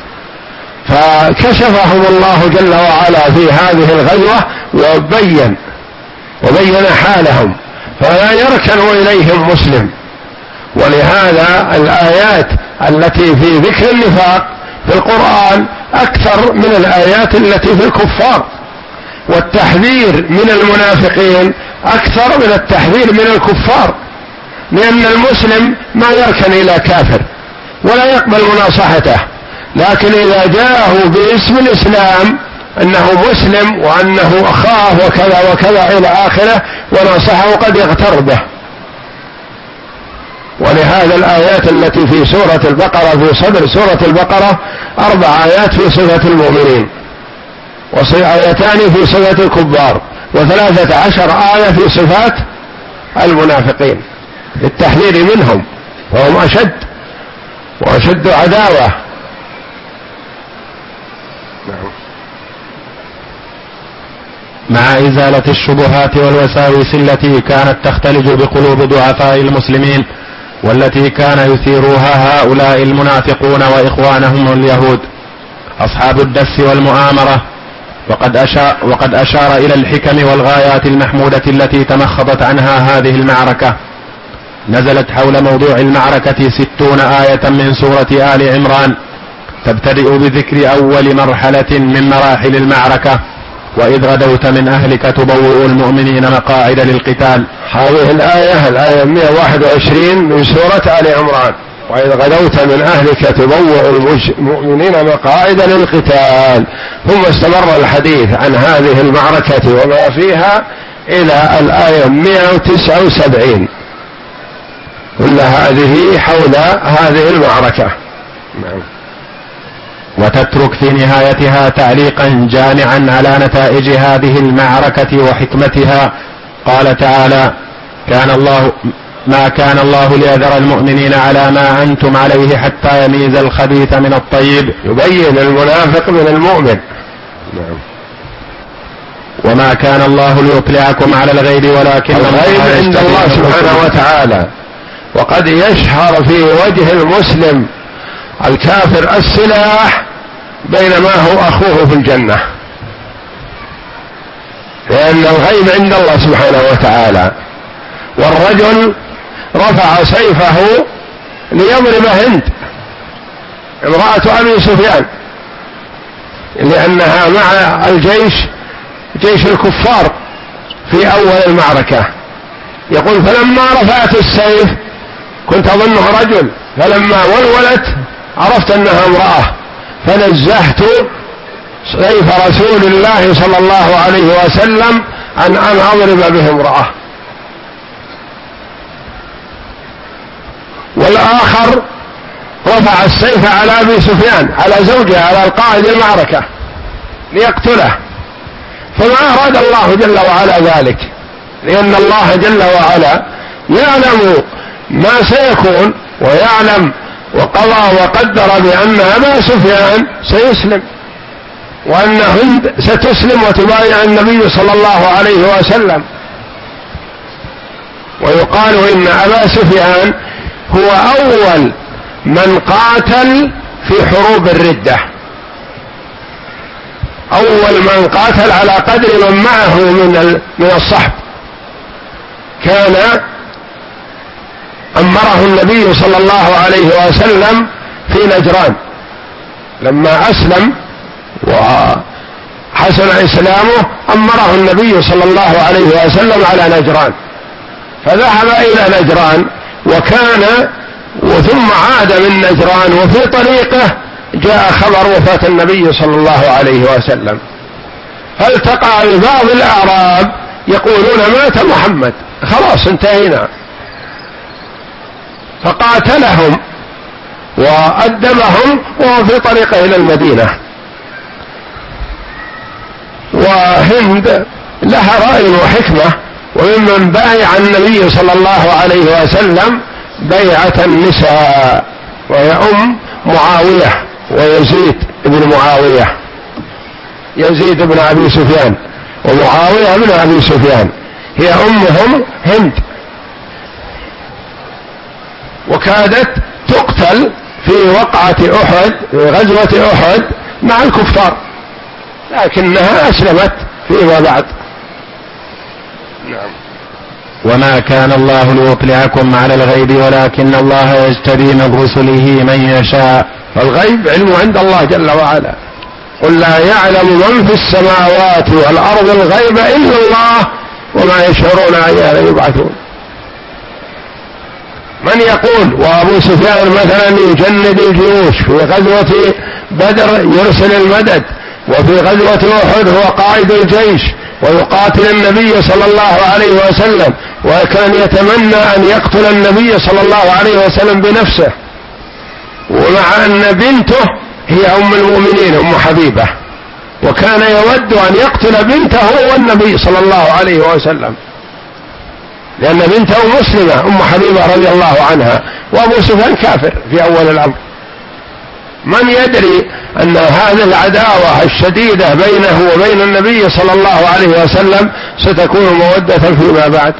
فكشفهم الله جل وعلا في هذه الغزوة وبين وبين حالهم، فلا يركن إليهم مسلم. ولهذا الآيات التي في ذكر النفاق في القرآن أكثر من الآيات التي في الكفار، والتحذير من المنافقين أكثر من التحذير من الكفار، لأن المسلم ما يركن إلى كافر ولا يقبل مناصحته، لكن إذا جاءه باسم الإسلام أنه مسلم وأنه أخاه وكذا وكذا إلى آخره وناصحه قد يغتر به. ولهذا الآيات التي في سورة البقرة في صدر سورة البقرة أربع آيات في صفة المؤمنين، وآيتان في صفة الكفار، وثلاثة عشر آية في صفات المنافقين للتحذير منهم، وهم أشد وأشد عداوة. مع إزالة الشبهات والوساوس التي كانت تختلج بقلوب ضعفاء المسلمين، والتي كان يثيروها هؤلاء المنافقون وإخوانهم اليهود أصحاب الدس والمؤامرة. وقد أشار, وقد أشار إلى الحكم والغايات المحمودة التي تمخضت عنها هذه المعركة. نزلت حول موضوع المعركة ستون آية من سورة آل عمران، تبتدئ بذكر أول مرحلة من مراحل المعركة، وإذ غدوت من أهلك تبوئ المؤمنين مقاعد للقتال. هذه الآية الآية مئة وواحد وعشرين من سورة آل عمران، وإذ غدوت من أهلك تبوئ المؤمنين مقاعد للقتال. ثم استمر الحديث عن هذه المعركة وما فيها إلى الآية مئة وتسعة وسبعين، كل هذه حول هذه المعركة. نعم. وتترك في نهايتها تعليقا جامعا على نتائج هذه المعركة وحكمتها. قال تعالى: كان الله ما كان الله ليذر المؤمنين على ما أنتم عليه حتى يميز الخبيث من الطيب. يبين المنافق من المؤمن. نعم. وما كان الله ليطلعكم على الغيب ولكن الغيب عند الله سبحانه وتعالى، وقد يشهر في وجه المسلم الكافر السلاح بينما هو أخوه في الجنة، لأن الغيب عند الله سبحانه وتعالى. والرجل رفع سيفه ليضرب هند امرأة أبي سفيان، لأنها مع الجيش جيش الكفار في أول المعركة. يقول: فلما رفعت السيف كنت أظنها رجل، فلما ولولت عرفت أنها امرأة، فنزهت سيف رسول الله صلى الله عليه وسلم عن أن أضرب به امرأة. والآخر رفع السيف على أبي سفيان، على زوجه، على القائد المعركة ليقتله، فما أراد الله جل وعلا ذلك، لأن الله جل وعلا يعلم ما سيكون، ويعلم وقضى وقدر بأن أبا سفيان سيسلم، وأن هند ستسلم وتبايع النبي صلى الله عليه وسلم. ويقال إن أبا سفيان هو أول من قاتل في حروب الردة، أول من قاتل على قدر من معه من من الصحب. كان أمره النبي صلى الله عليه وسلم في نجران لما أسلم وحسن إسلامه، أمره النبي صلى الله عليه وسلم على نجران، فذهب إلى نجران وكان وثم عاد من نجران، وفي طريقه جاء خبر وفاة النبي صلى الله عليه وسلم، فالتقى ببعض الأعراب يقولون: مات محمد، خلاص انتهينا. فقاتلهم وأدبهم وهو في طريقه إلى المدينة. وهند لها رأي وحكمة، وممن بايع النبي صلى الله عليه وسلم بيعة النساء، وهي أم معاوية ويزيد بن معاوية، يزيد بن أبي سفيان ومعاوية بن أبي سفيان، هي أمهم هند، وكادت تقتل في وقعة أحد، في غزوة أحد مع الكفار، لكنها أسلمت فيما بعد. نعم. وما كان الله ليطلعكم على الغيب ولكن الله يجتبي من رسله من يشاء. فالغيب علم عند الله جل وعلا. قل لا يعلم من في السماوات والأرض الغيب إلا الله وما يشعرون أيان يبعثون. من يقول وأبو سفيان مثلا يجند الجيوش في غزوة بدر يرسل المدد، وفي غزوة أحد هو قائد الجيش، ويقاتل النبي صلى الله عليه وسلم، وكان يتمنى أن يقتل النبي صلى الله عليه وسلم بنفسه، ومع أن بنته هي أم المؤمنين أم حبيبة، وكان يود أن يقتل بنته والنبي صلى الله عليه وسلم، لأن بنته مسلمة أم حبيبة رضي الله عنها، وأبو سفيان كافر في أول الأمر. من يدري أن هذه العداوة الشديدة بينه وبين النبي صلى الله عليه وسلم ستكون مودة فيما بعد.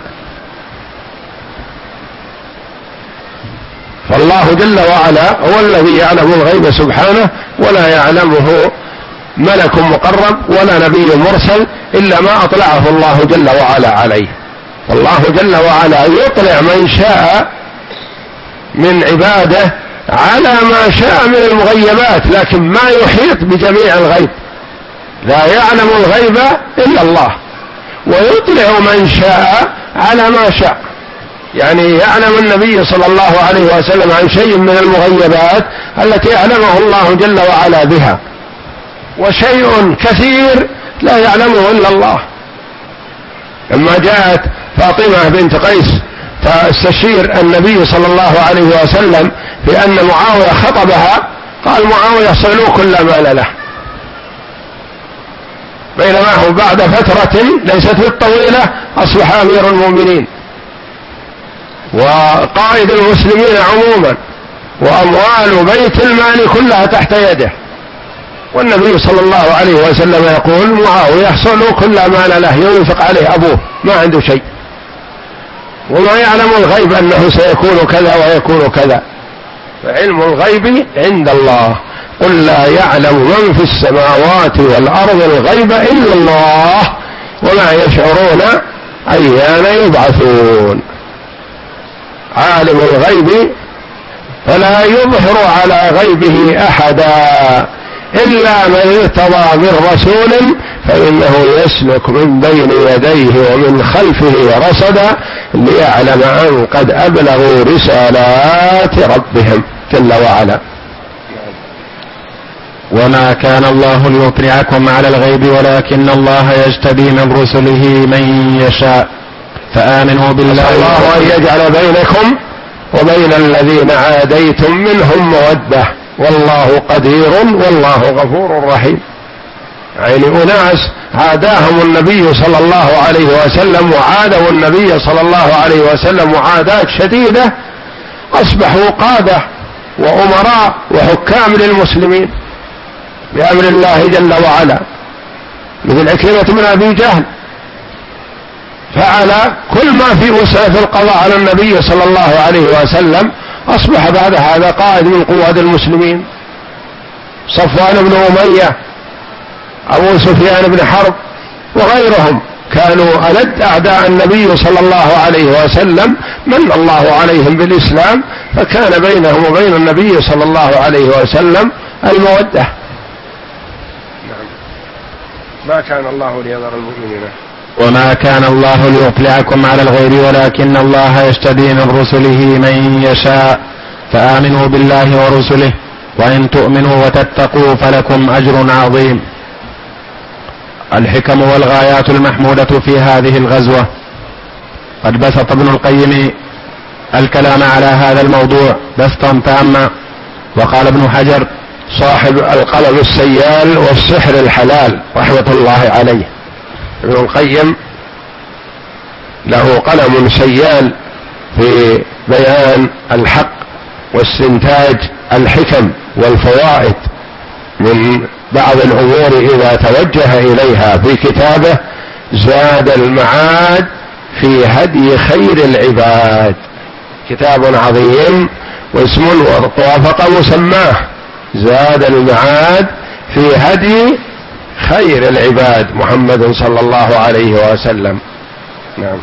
فالله جل وعلا هو الذي يعلم الغيب سبحانه، ولا يعلمه ملك مقرب ولا نبي مرسل إلا ما أطلعه الله جل وعلا عليه. والله جل وعلا يطلع من شاء من عباده على ما شاء من المغيبات، لكن ما يحيط بجميع الغيب، لا يعلم الغيب إلا الله، ويطلع من شاء على ما شاء. يعني يعلم النبي صلى الله عليه وسلم عن شيء من المغيبات التي يعلمه الله جل وعلا بها، وشيء كثير لا يعلمه إلا الله. لما جاءت فاطمة بنت قيس تستشير النبي صلى الله عليه وسلم بأن معاوية خطبها، قال معاوية صلوا كل مال له، بينما هو بعد فترة ليست بالطويلة أصبح أمير المؤمنين وقائد المسلمين عموما، وأموال بيت المال كلها تحت يده، والنبي صلى الله عليه وسلم يقول معاوية صلوا كل مال له ينفق عليه أبوه ما عنده شيء، وما يعلم الغيب أنه سيكون كذا ويكون كذا، فعلم الغيب عند الله. قل لا يعلم من في السماوات والأرض الغيب إلا الله وما يشعرون أيان يبعثون. عالم الغيب فلا يظهر على غيبه أحدا إلا من ارتضى من رسول فإنه يسلك من بين يديه ومن خلفه رصدا ليعلم أن قد أبلغوا رسالات ربهم جل وعلا. وما كان الله ليطلعكم على الغيب ولكن الله يجتبي من رسله من يشاء فآمنوا بالله. أسأل الله أن يجعل بينكم وبين الذين عاديتم منهم مودة والله قدير والله غفور رحيم. يعني أناس عاداهم النبي صلى الله عليه وسلم وعادوا النبي صلى الله عليه وسلم معاداة شديدة، أصبحوا قادة وأمراء وحكام للمسلمين بأمر الله جل وعلا، مثل عكرمة بن أبي جهل فعل كل ما في وسعه في القضاء على النبي صلى الله عليه وسلم، أصبح بعد هذا قائد من قواد المسلمين. صفوان بن أمية، أبو سفيان بن حرب وغيرهم كانوا ألد أعداء النبي صلى الله عليه وسلم، من الله عليهم بالإسلام، فكان بينهم وبين النبي صلى الله عليه وسلم المودة. ما كان الله ليذر المؤمنين وما كان الله ليطلعكم على الغيب ولكن الله يجتبي من رسله من يشاء فآمنوا بالله ورسله وإن تؤمنوا وتتقوا فلكم أجر عظيم. الحكم والغايات المحمودة في هذه الغزوة. قد بسط ابن القيم الكلام على هذا الموضوع بسطا تاما، وقال ابن حجر صاحب القلم السيال والسحر الحلال رحمة الله عليه، ابن القيم له قلم سيال في بيان الحق واستنتاج الحكم والفوائد من بعض الأمور إذا توجه إليها في كتابه زاد المعاد في هدي خير العباد. كتاب عظيم واسم وافق مسماه زاد المعاد في هدي خير العباد محمد صلى الله عليه وسلم. نعم.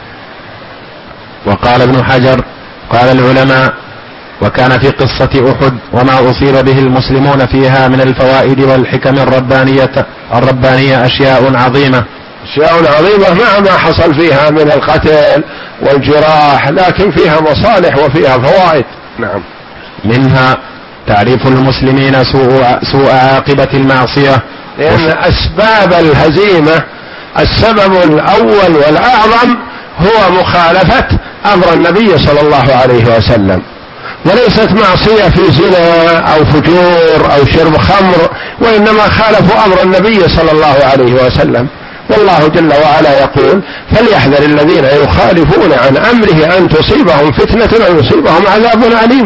وقال ابن حجر قال العلماء: وكان في قصة أحد وما أصيب به المسلمون فيها من الفوائد والحكم الربانية الربانية أشياء عظيمة أشياء عظيمة مع ما حصل فيها من القتل والجراح، لكن فيها مصالح وفيها فوائد. نعم. منها تعريف المسلمين سوء, سوء عاقبة المعصية، لأن أسباب الهزيمة السبب الأول والأعظم هو مخالفة أمر النبي صلى الله عليه وسلم، وليست معصية في زنا أو فجور أو شرب خمر، وإنما خالفوا أمر النبي صلى الله عليه وسلم. والله جل وعلا يقول: فليحذر الذين يخالفون عن أمره أن تصيبهم فتنة أو يصيبهم عذاب أليم.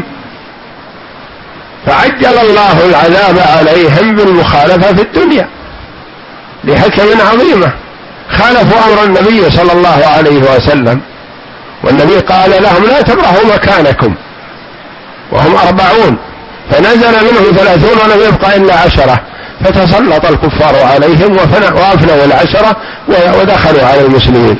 فعجل الله العذاب عليهم بالمخالفة في الدنيا لحكم عظيمة، خالفوا أمر النبي صلى الله عليه وسلم، والنبي قال لهم: لا تبرحوا مكانكم، وهم أربعون، فنزل منهم ثلاثون ولم يبقى إلا عشرة، فتسلط الكفار عليهم وأفنوا العشرة ودخلوا على المسلمين.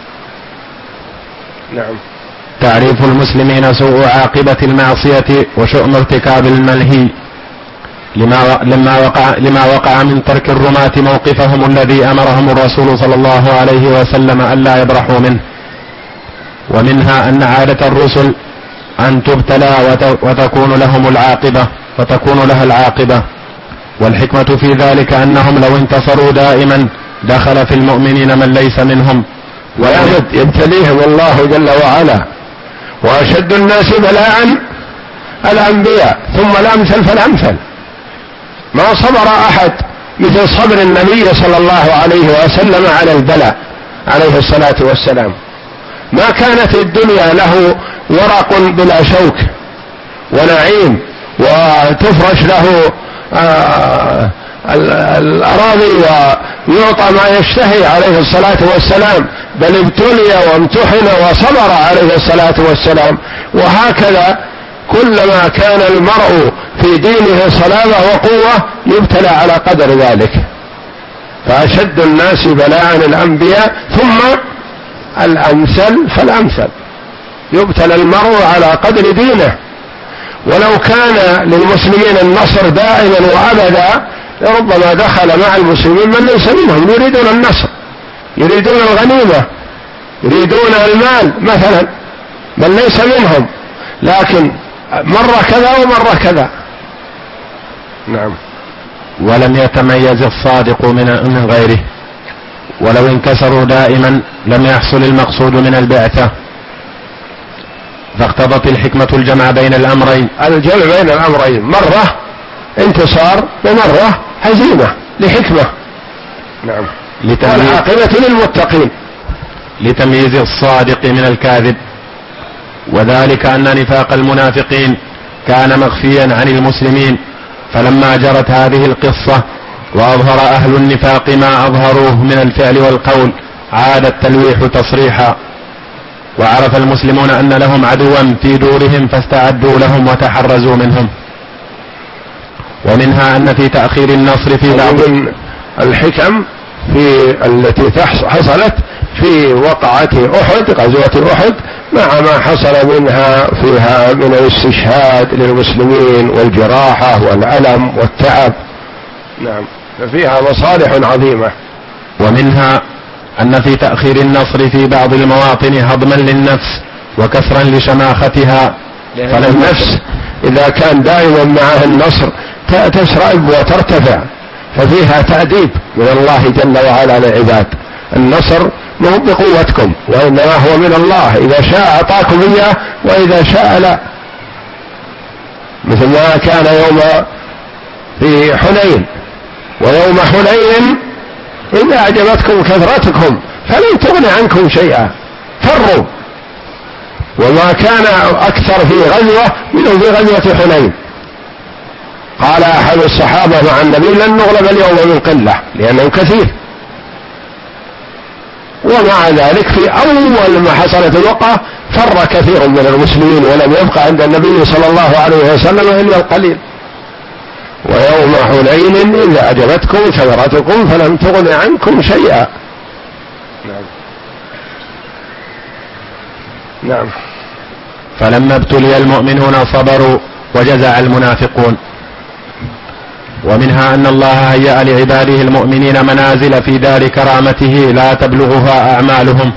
نعم. تعريف المسلمين سوء عاقبة المعصية وشؤم ارتكاب المنهي لما لما وقع لما وقع من ترك الرماة موقفهم الذي أمرهم الرسول صلى الله عليه وسلم ألا يبرحوا منه. ومنها أن عادة الرسل أن تبتلى وتكون لهم العاقبة وتكون لها العاقبة، والحكمة في ذلك أنهم لو انتصروا دائما دخل في المؤمنين من ليس منهم، ويبتليهم الله جل وعلا. وأشد الناس بلاء الأنبياء ثم الأمثل فالأمثل. ما صبر أحد مثل صبر النبي صلى الله عليه وسلم على البلاء عليه الصلاة والسلام. ما كانت الدنيا له ورق بلا شوك ونعيم وتفرش له آه الأراضي ويعطى ما يشتهي عليه الصلاة والسلام، بل ابتلي وامتحن وصبر عليه الصلاة والسلام. وهكذا كلما كان المرء في دينه صلابة وقوة يبتلى على قدر ذلك. فأشد الناس بلاء الأنبياء ثم الأمثل فالأمثل، يبتلى المرء على قدر دينه. ولو كان للمسلمين النصر دائما وأبدا لربما دخل مع المسلمين من ليس منهم، يريدون النصر، يريدون الغنيمة، يريدون المال مثلا، من ليس منهم، لكن مرة كذا ومرة كذا. نعم. ولم يتميز الصادق من غيره، ولو انكسروا دائما لم يحصل المقصود من البعثة، فاقتضت الحكمة الجمع بين الأمرين. الجمع بين الأمرين، مرة انتصار ومرة هزيمة لحكمة. نعم. والعاقبة للمتقين. لتمييز الصادق من الكاذب، وذلك أن نفاق المنافقين كان مخفيا عن المسلمين، فلما جرت هذه القصة وأظهر أهل النفاق ما أظهروه من الفعل والقول عاد التلويح تصريحا، وعرف المسلمون أن لهم عدوا في دورهم فاستعدوا لهم وتحرزوا منهم. ومنها أن في تأخير النصر في بعض الحكم في التي حصلت في وقعة أحد، غزوة أحد، مع ما حصل منها فيها من الاستشهاد للمسلمين والجراحة والألم والتعب. نعم. ففيها مصالح عظيمة. ومنها أن في تأخير النصر في بعض المواطن هضما للنفس وكسرا لشماختها، فالنفس إذا كان دائما معها النصر تشرب وترتفع، ففيها تأديب من الله جل وعلا للعباد. النصر مو بقوتكم وإنما هو من الله، إذا شاء أعطاكم إياه وإذا شاء لا، مثل ما كان يوم في حنين. ويوم حنين إذا أعجبتكم كثرتكم فلن تغن عنكم شيئا فروا، وما كان أكثر في غزوة منه في غزوة حنين. قال أحد الصحابة مع النبي: لن نغلب اليوم من قلة، لأنه كثير. ومع ذلك في أول ما حصلت الوقعة فر كثير من المسلمين ولم يبقى عند النبي صلى الله عليه وسلم إلا القليل. ويوم حنين إذا أعجبتكم كثرتكم فلم تغن عنكم شيئا. نعم. نعم. فلما ابتلي المؤمنون صبروا وجزع المنافقون. ومنها أن الله هيأ لعباده المؤمنين منازل في دار كرامته لا تبلغها أعمالهم،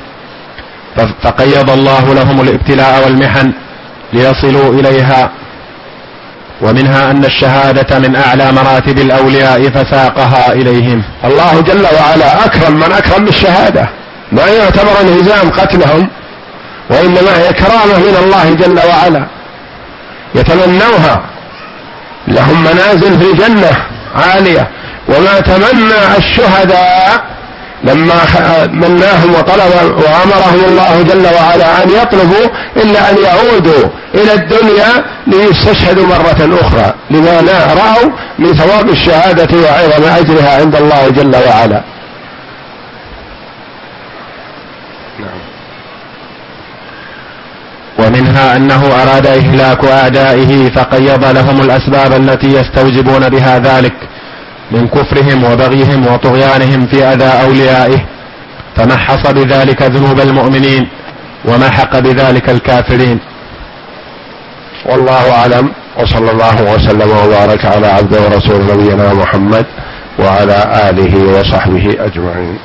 فقيض الله لهم الابتلاء والمحن ليصلوا إليها، ومنها أن الشهادة من أعلى مراتب الأولياء فساقها إليهم. الله جل وعلا أكرم من أكرم بالشهادة، ما يعتبر انهزام قتلهم، وإنما هي كرامة من الله جل وعلا، يتمنوها، لهم منازل في الجنة عالية. وما تمنى الشهداء لما مناهم وطلب وأمرهم الله جل وعلا أن يطلبوا إلا أن يعودوا إلى الدنيا ليستشهدوا مرة أخرى، لما رأوا من ثواب الشهادة وعظم أجرها عند الله جل وعلا. ومنها أنه أراد إهلاك أعدائه فقيض لهم الأسباب التي يستوجبون بها ذلك من كفرهم وبغيهم وطغيانهم في أذى أوليائه، فمحص بذلك ذنوب المؤمنين ومحق بذلك الكافرين. والله أعلم، وصلى الله وسلم وبارك على عبده ورسول نبينا محمد وعلى آله وصحبه أجمعين.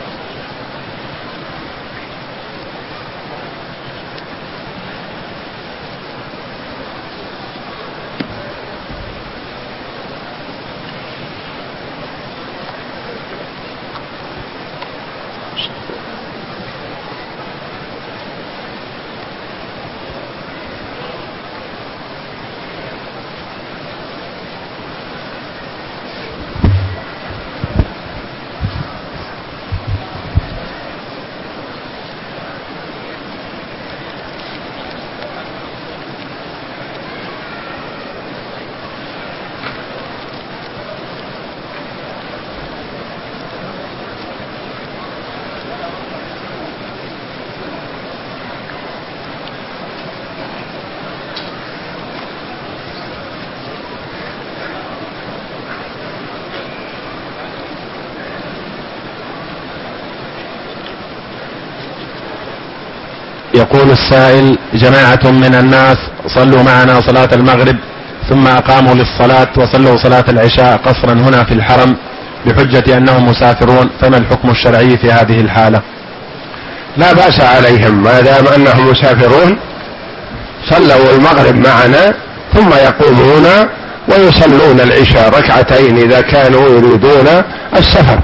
يقول السائل: جماعة من الناس صلوا معنا صلاة المغرب ثم أقاموا للصلاة وصلوا صلاة العشاء قصرا هنا في الحرم بحجة أنهم مسافرون، فما الحكم الشرعي في هذه الحالة؟ لا بأس عليهم ما دام أنهم مسافرون، صلوا المغرب معنا ثم يقومون ويصلون العشاء ركعتين إذا كانوا يريدون السفر.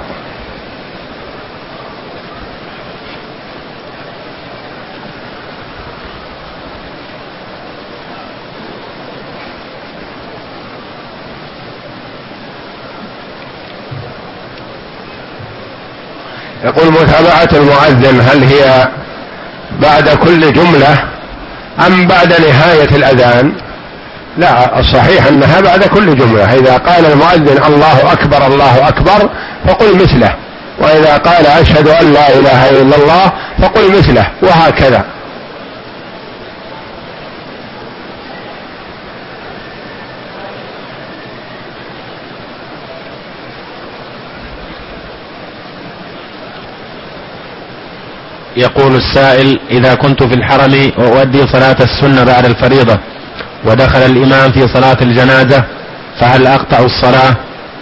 يقول: متابعة المؤذن هل هي بعد كل جملة أم بعد نهاية الأذان؟ لا، الصحيح أنها بعد كل جملة. إذا قال المؤذن الله أكبر الله أكبر فقل مثله، وإذا قال أشهد أن لا إله إلا الله فقل مثله، وهكذا. يقول السائل: إذا كنت في الحرم وأؤدي صلاة السنة بعد الفريضة ودخل الإمام في صلاة الجنازة فهل أقطع الصلاة؟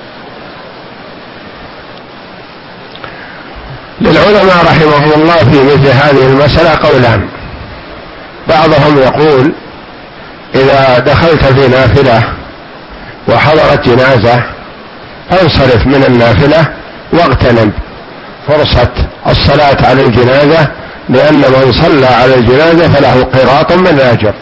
للعلماء رحمهم الله في مثل هذه المسألة قولان. بعضهم يقول: إذا دخلت في نافلة وحضرت جنازة فانصرف من النافلة واغتنم فرصة الصلاة على الجنازة، لأن من صلى على الجنازة فله قيراط من الأجر.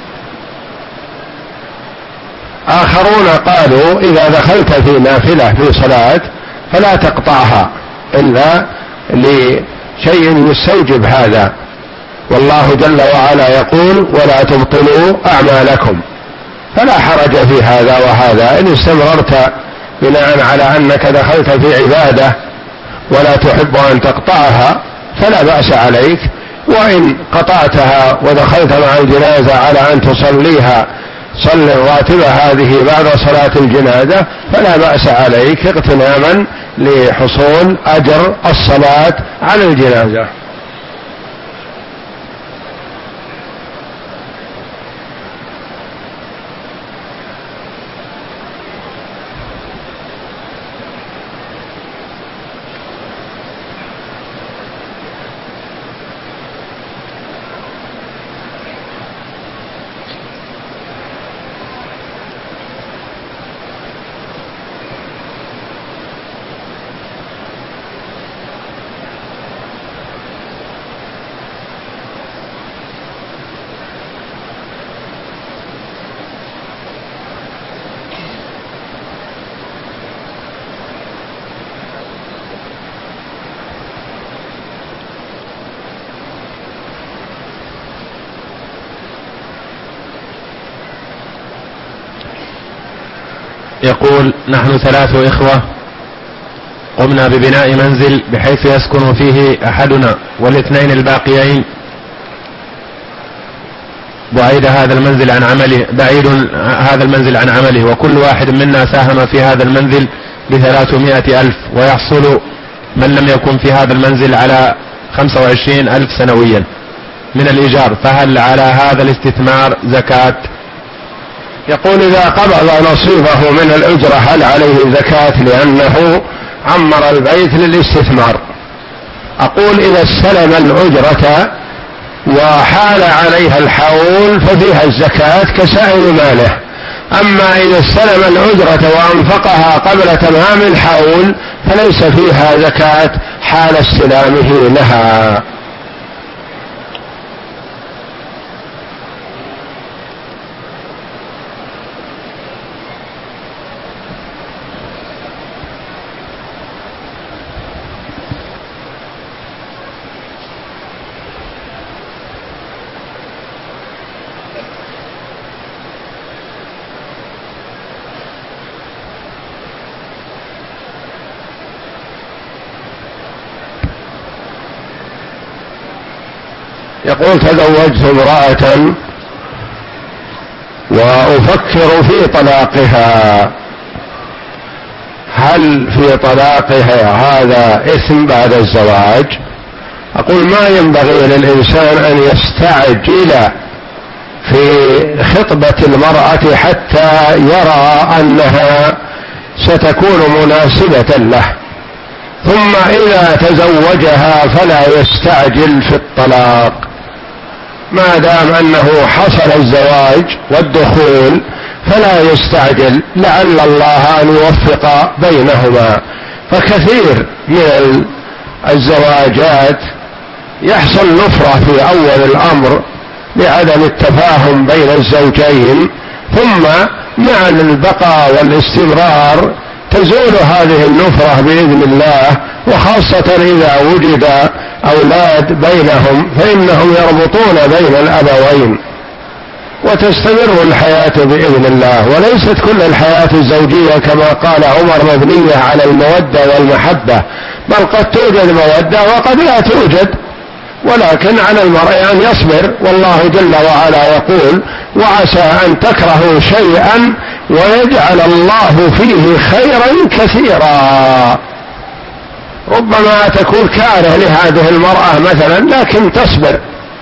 آخرون قالوا: إذا دخلت في نافلة في صلاة فلا تقطعها إلا لشيء يستوجب هذا، والله جل وعلا يقول: ولا تبطلوا أعمالكم. فلا حرج في هذا وهذا. إن استمررت بناء على أنك دخلت في عبادة ولا تحب أن تقطعها فلا بأس عليك، وإن قطعتها ودخلت مع الجنازة على أن تصليها صل الراتبة هذه بعد صلاة الجنازة فلا بأس عليك، اغتناما لحصول أجر الصلاة على الجنازة. يقول: نحن ثلاث إخوة قمنا ببناء منزل بحيث يسكن فيه أحدنا والاثنين الباقيين بعيد هذا المنزل عن عمله بعيد هذا المنزل عن عمله وكل واحد منا ساهم في هذا المنزل بثلاثمائة ألف، ويحصل من لم يكن في هذا المنزل على خمسة وعشرين ألف سنويا من الإيجار، فهل على هذا الاستثمار زكاة؟ يقول: إذا قبض نصيبه من الأجرة هل عليه زكاة لأنه عمر البيت للاستثمار؟ أقول: إذا استلم الأجرة وحال عليها الحول ففيها الزكاة كسائر ماله، أما إذا استلم الأجرة وأنفقها قبل تمام الحول فليس فيها زكاة حال استلامه لها. يقول: تزوجت امرأة وأفكر في طلاقها، هل في طلاقها هذا إثم بعد الزواج؟ أقول: ما ينبغي للإنسان أن يستعجل في خطبة المرأة حتى يرى أنها ستكون مناسبة له، ثم إذا تزوجها فلا يستعجل في الطلاق ما دام أنه حصل الزواج والدخول، فلا يستعجل لعل الله أن يوفق بينهما. فكثير من الزواجات يحصل نفرة في أول الأمر لعدم التفاهم بين الزوجين، ثم مع البقاء والاستمرار تزول هذه النفرة بإذن الله، وخاصة إذا وجد أولاد بينهم فإنهم يربطون بين الأبوين وتستمر الحياة بإذن الله. وليست كل الحياة الزوجية كما قال عمر مبنية على المودة والمحبة، بل قد توجد مودة وقد لا توجد، ولكن على المرء أن يصبر. والله جل وعلا يقول: وعسى أن تكرهوا شيئا ويجعل الله فيه خيرا كثيرا. ربما تكون كاره لهذه المرأة مثلا لكن تصبر،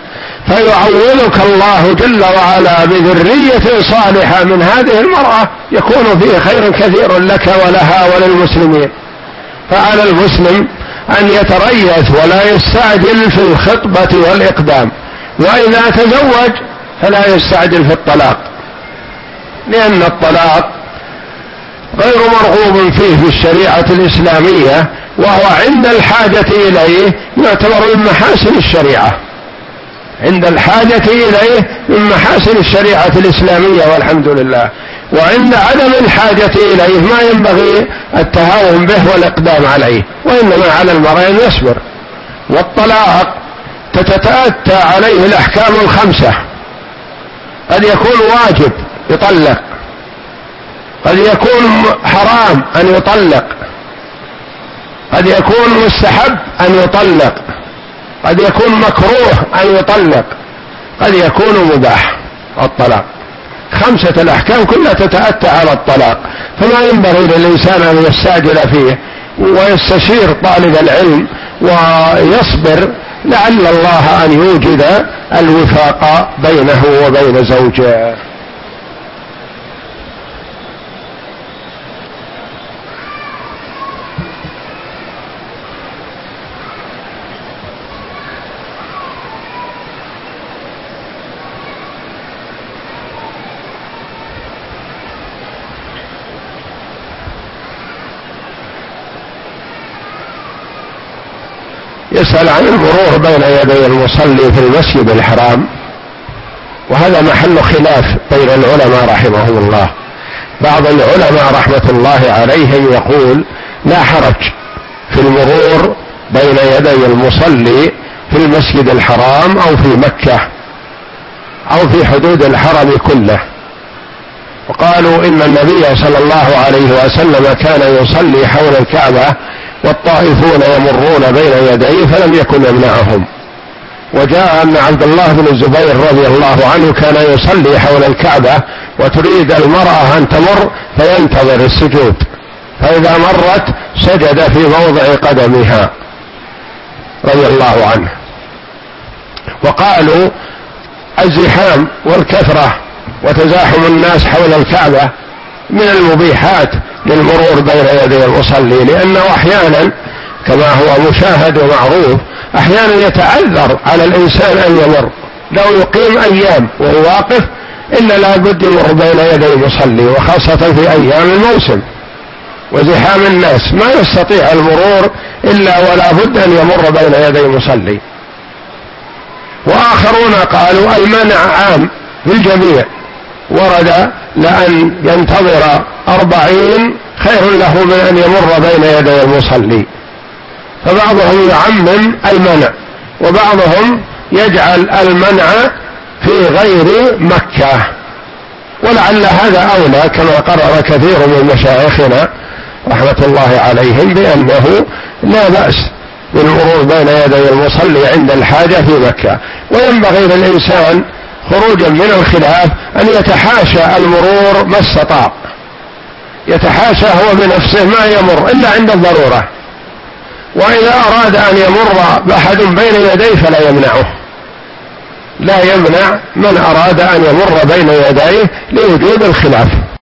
فيعوضك الله جل وعلا بذرية صالحة من هذه المرأة يكون فيه خير كثير لك ولها وللمسلمين. فعلى المسلم أن يتريث ولا يستعجل في الخطبة والإقدام، وإذا تزوج فلا يستعجل في الطلاق، لأن الطلاق غير مرغوب فيه في الشريعة الإسلامية، وهو عند الحاجة إليه يعتبر من محاسن الشريعة، عند الحاجة إليه من محاسن الشريعة الإسلامية والحمد لله، وعند عدم الحاجة إليه ما ينبغي التهاون به والإقدام عليه، وإنما على المرء أن يصبر. والطلاق تتأتى عليه الأحكام الخمسة، قد يكون واجب يطلق، قد يكون حرام أن يطلق، قد يكون مستحب أن يطلق، قد يكون مكروه أن يطلق، قد يكون مباح. الطلاق خمسة الأحكام كلها تتأتى على الطلاق، فما ينبغي للإنسان أن يستعجل فيه، ويستشير طالب العلم ويصبر لعل الله أن يوجد الوفاق بينه وبين زوجه. يسأل عن المرور بين يدي المصلي في المسجد الحرام، وهذا محل خلاف بين العلماء رحمهم الله. بعض العلماء رحمة الله عليهم يقول: لا حرج في المرور بين يدي المصلي في المسجد الحرام أو في مكة أو في حدود الحرم كله، وقالوا إن النبي صلى الله عليه وسلم كان يصلي حول الكعبة والطائفون يمرون بين يديه فلم يكن يمنعهم. وجاء أن عبد الله بن الزبير رضي الله عنه كان يصلي حول الكعبة وتريد المرأة أن تمر فينتظر السجود، فإذا مرت سجد في موضع قدمها رضي الله عنه. وقالوا الزحام والكثرة وتزاحم الناس حول الكعبة من المبيحات للمرور بين يدي المصلي، لأنه أحيانا كما هو مشاهد ومعروف أحيانا يتعذر على الإنسان أن يمر، لو يقيم أيام وهو واقف إلا لا بد يمر بين يدي المصلي، وخاصة في أيام الموسم وزحام الناس ما يستطيع المرور إلا ولا بد أن يمر بين يدي المصلي. وآخرون قالوا المنع عام للجميع، ورد لأن ينتظر أربعين خير له من أن يمر بين يدي المصلي، فبعضهم يعمم المنع وبعضهم يجعل المنع في غير مكة، ولعل هذا أولى كما قرر كثير من مشايخنا رحمة الله عليهم بأنه لا بأس بالمرور بين يدي المصلي عند الحاجة في مكة. وينبغي للإنسان خروجا من الخلاف أن يتحاشى المرور ما استطاع، يتحاشى هو بنفسه ما يمر إلا عند الضرورة، وإذا أراد أن يمر بأحد بين يديه فلا يمنعه، لا يمنع من أراد أن يمر بين يديه لوجود الخلاف.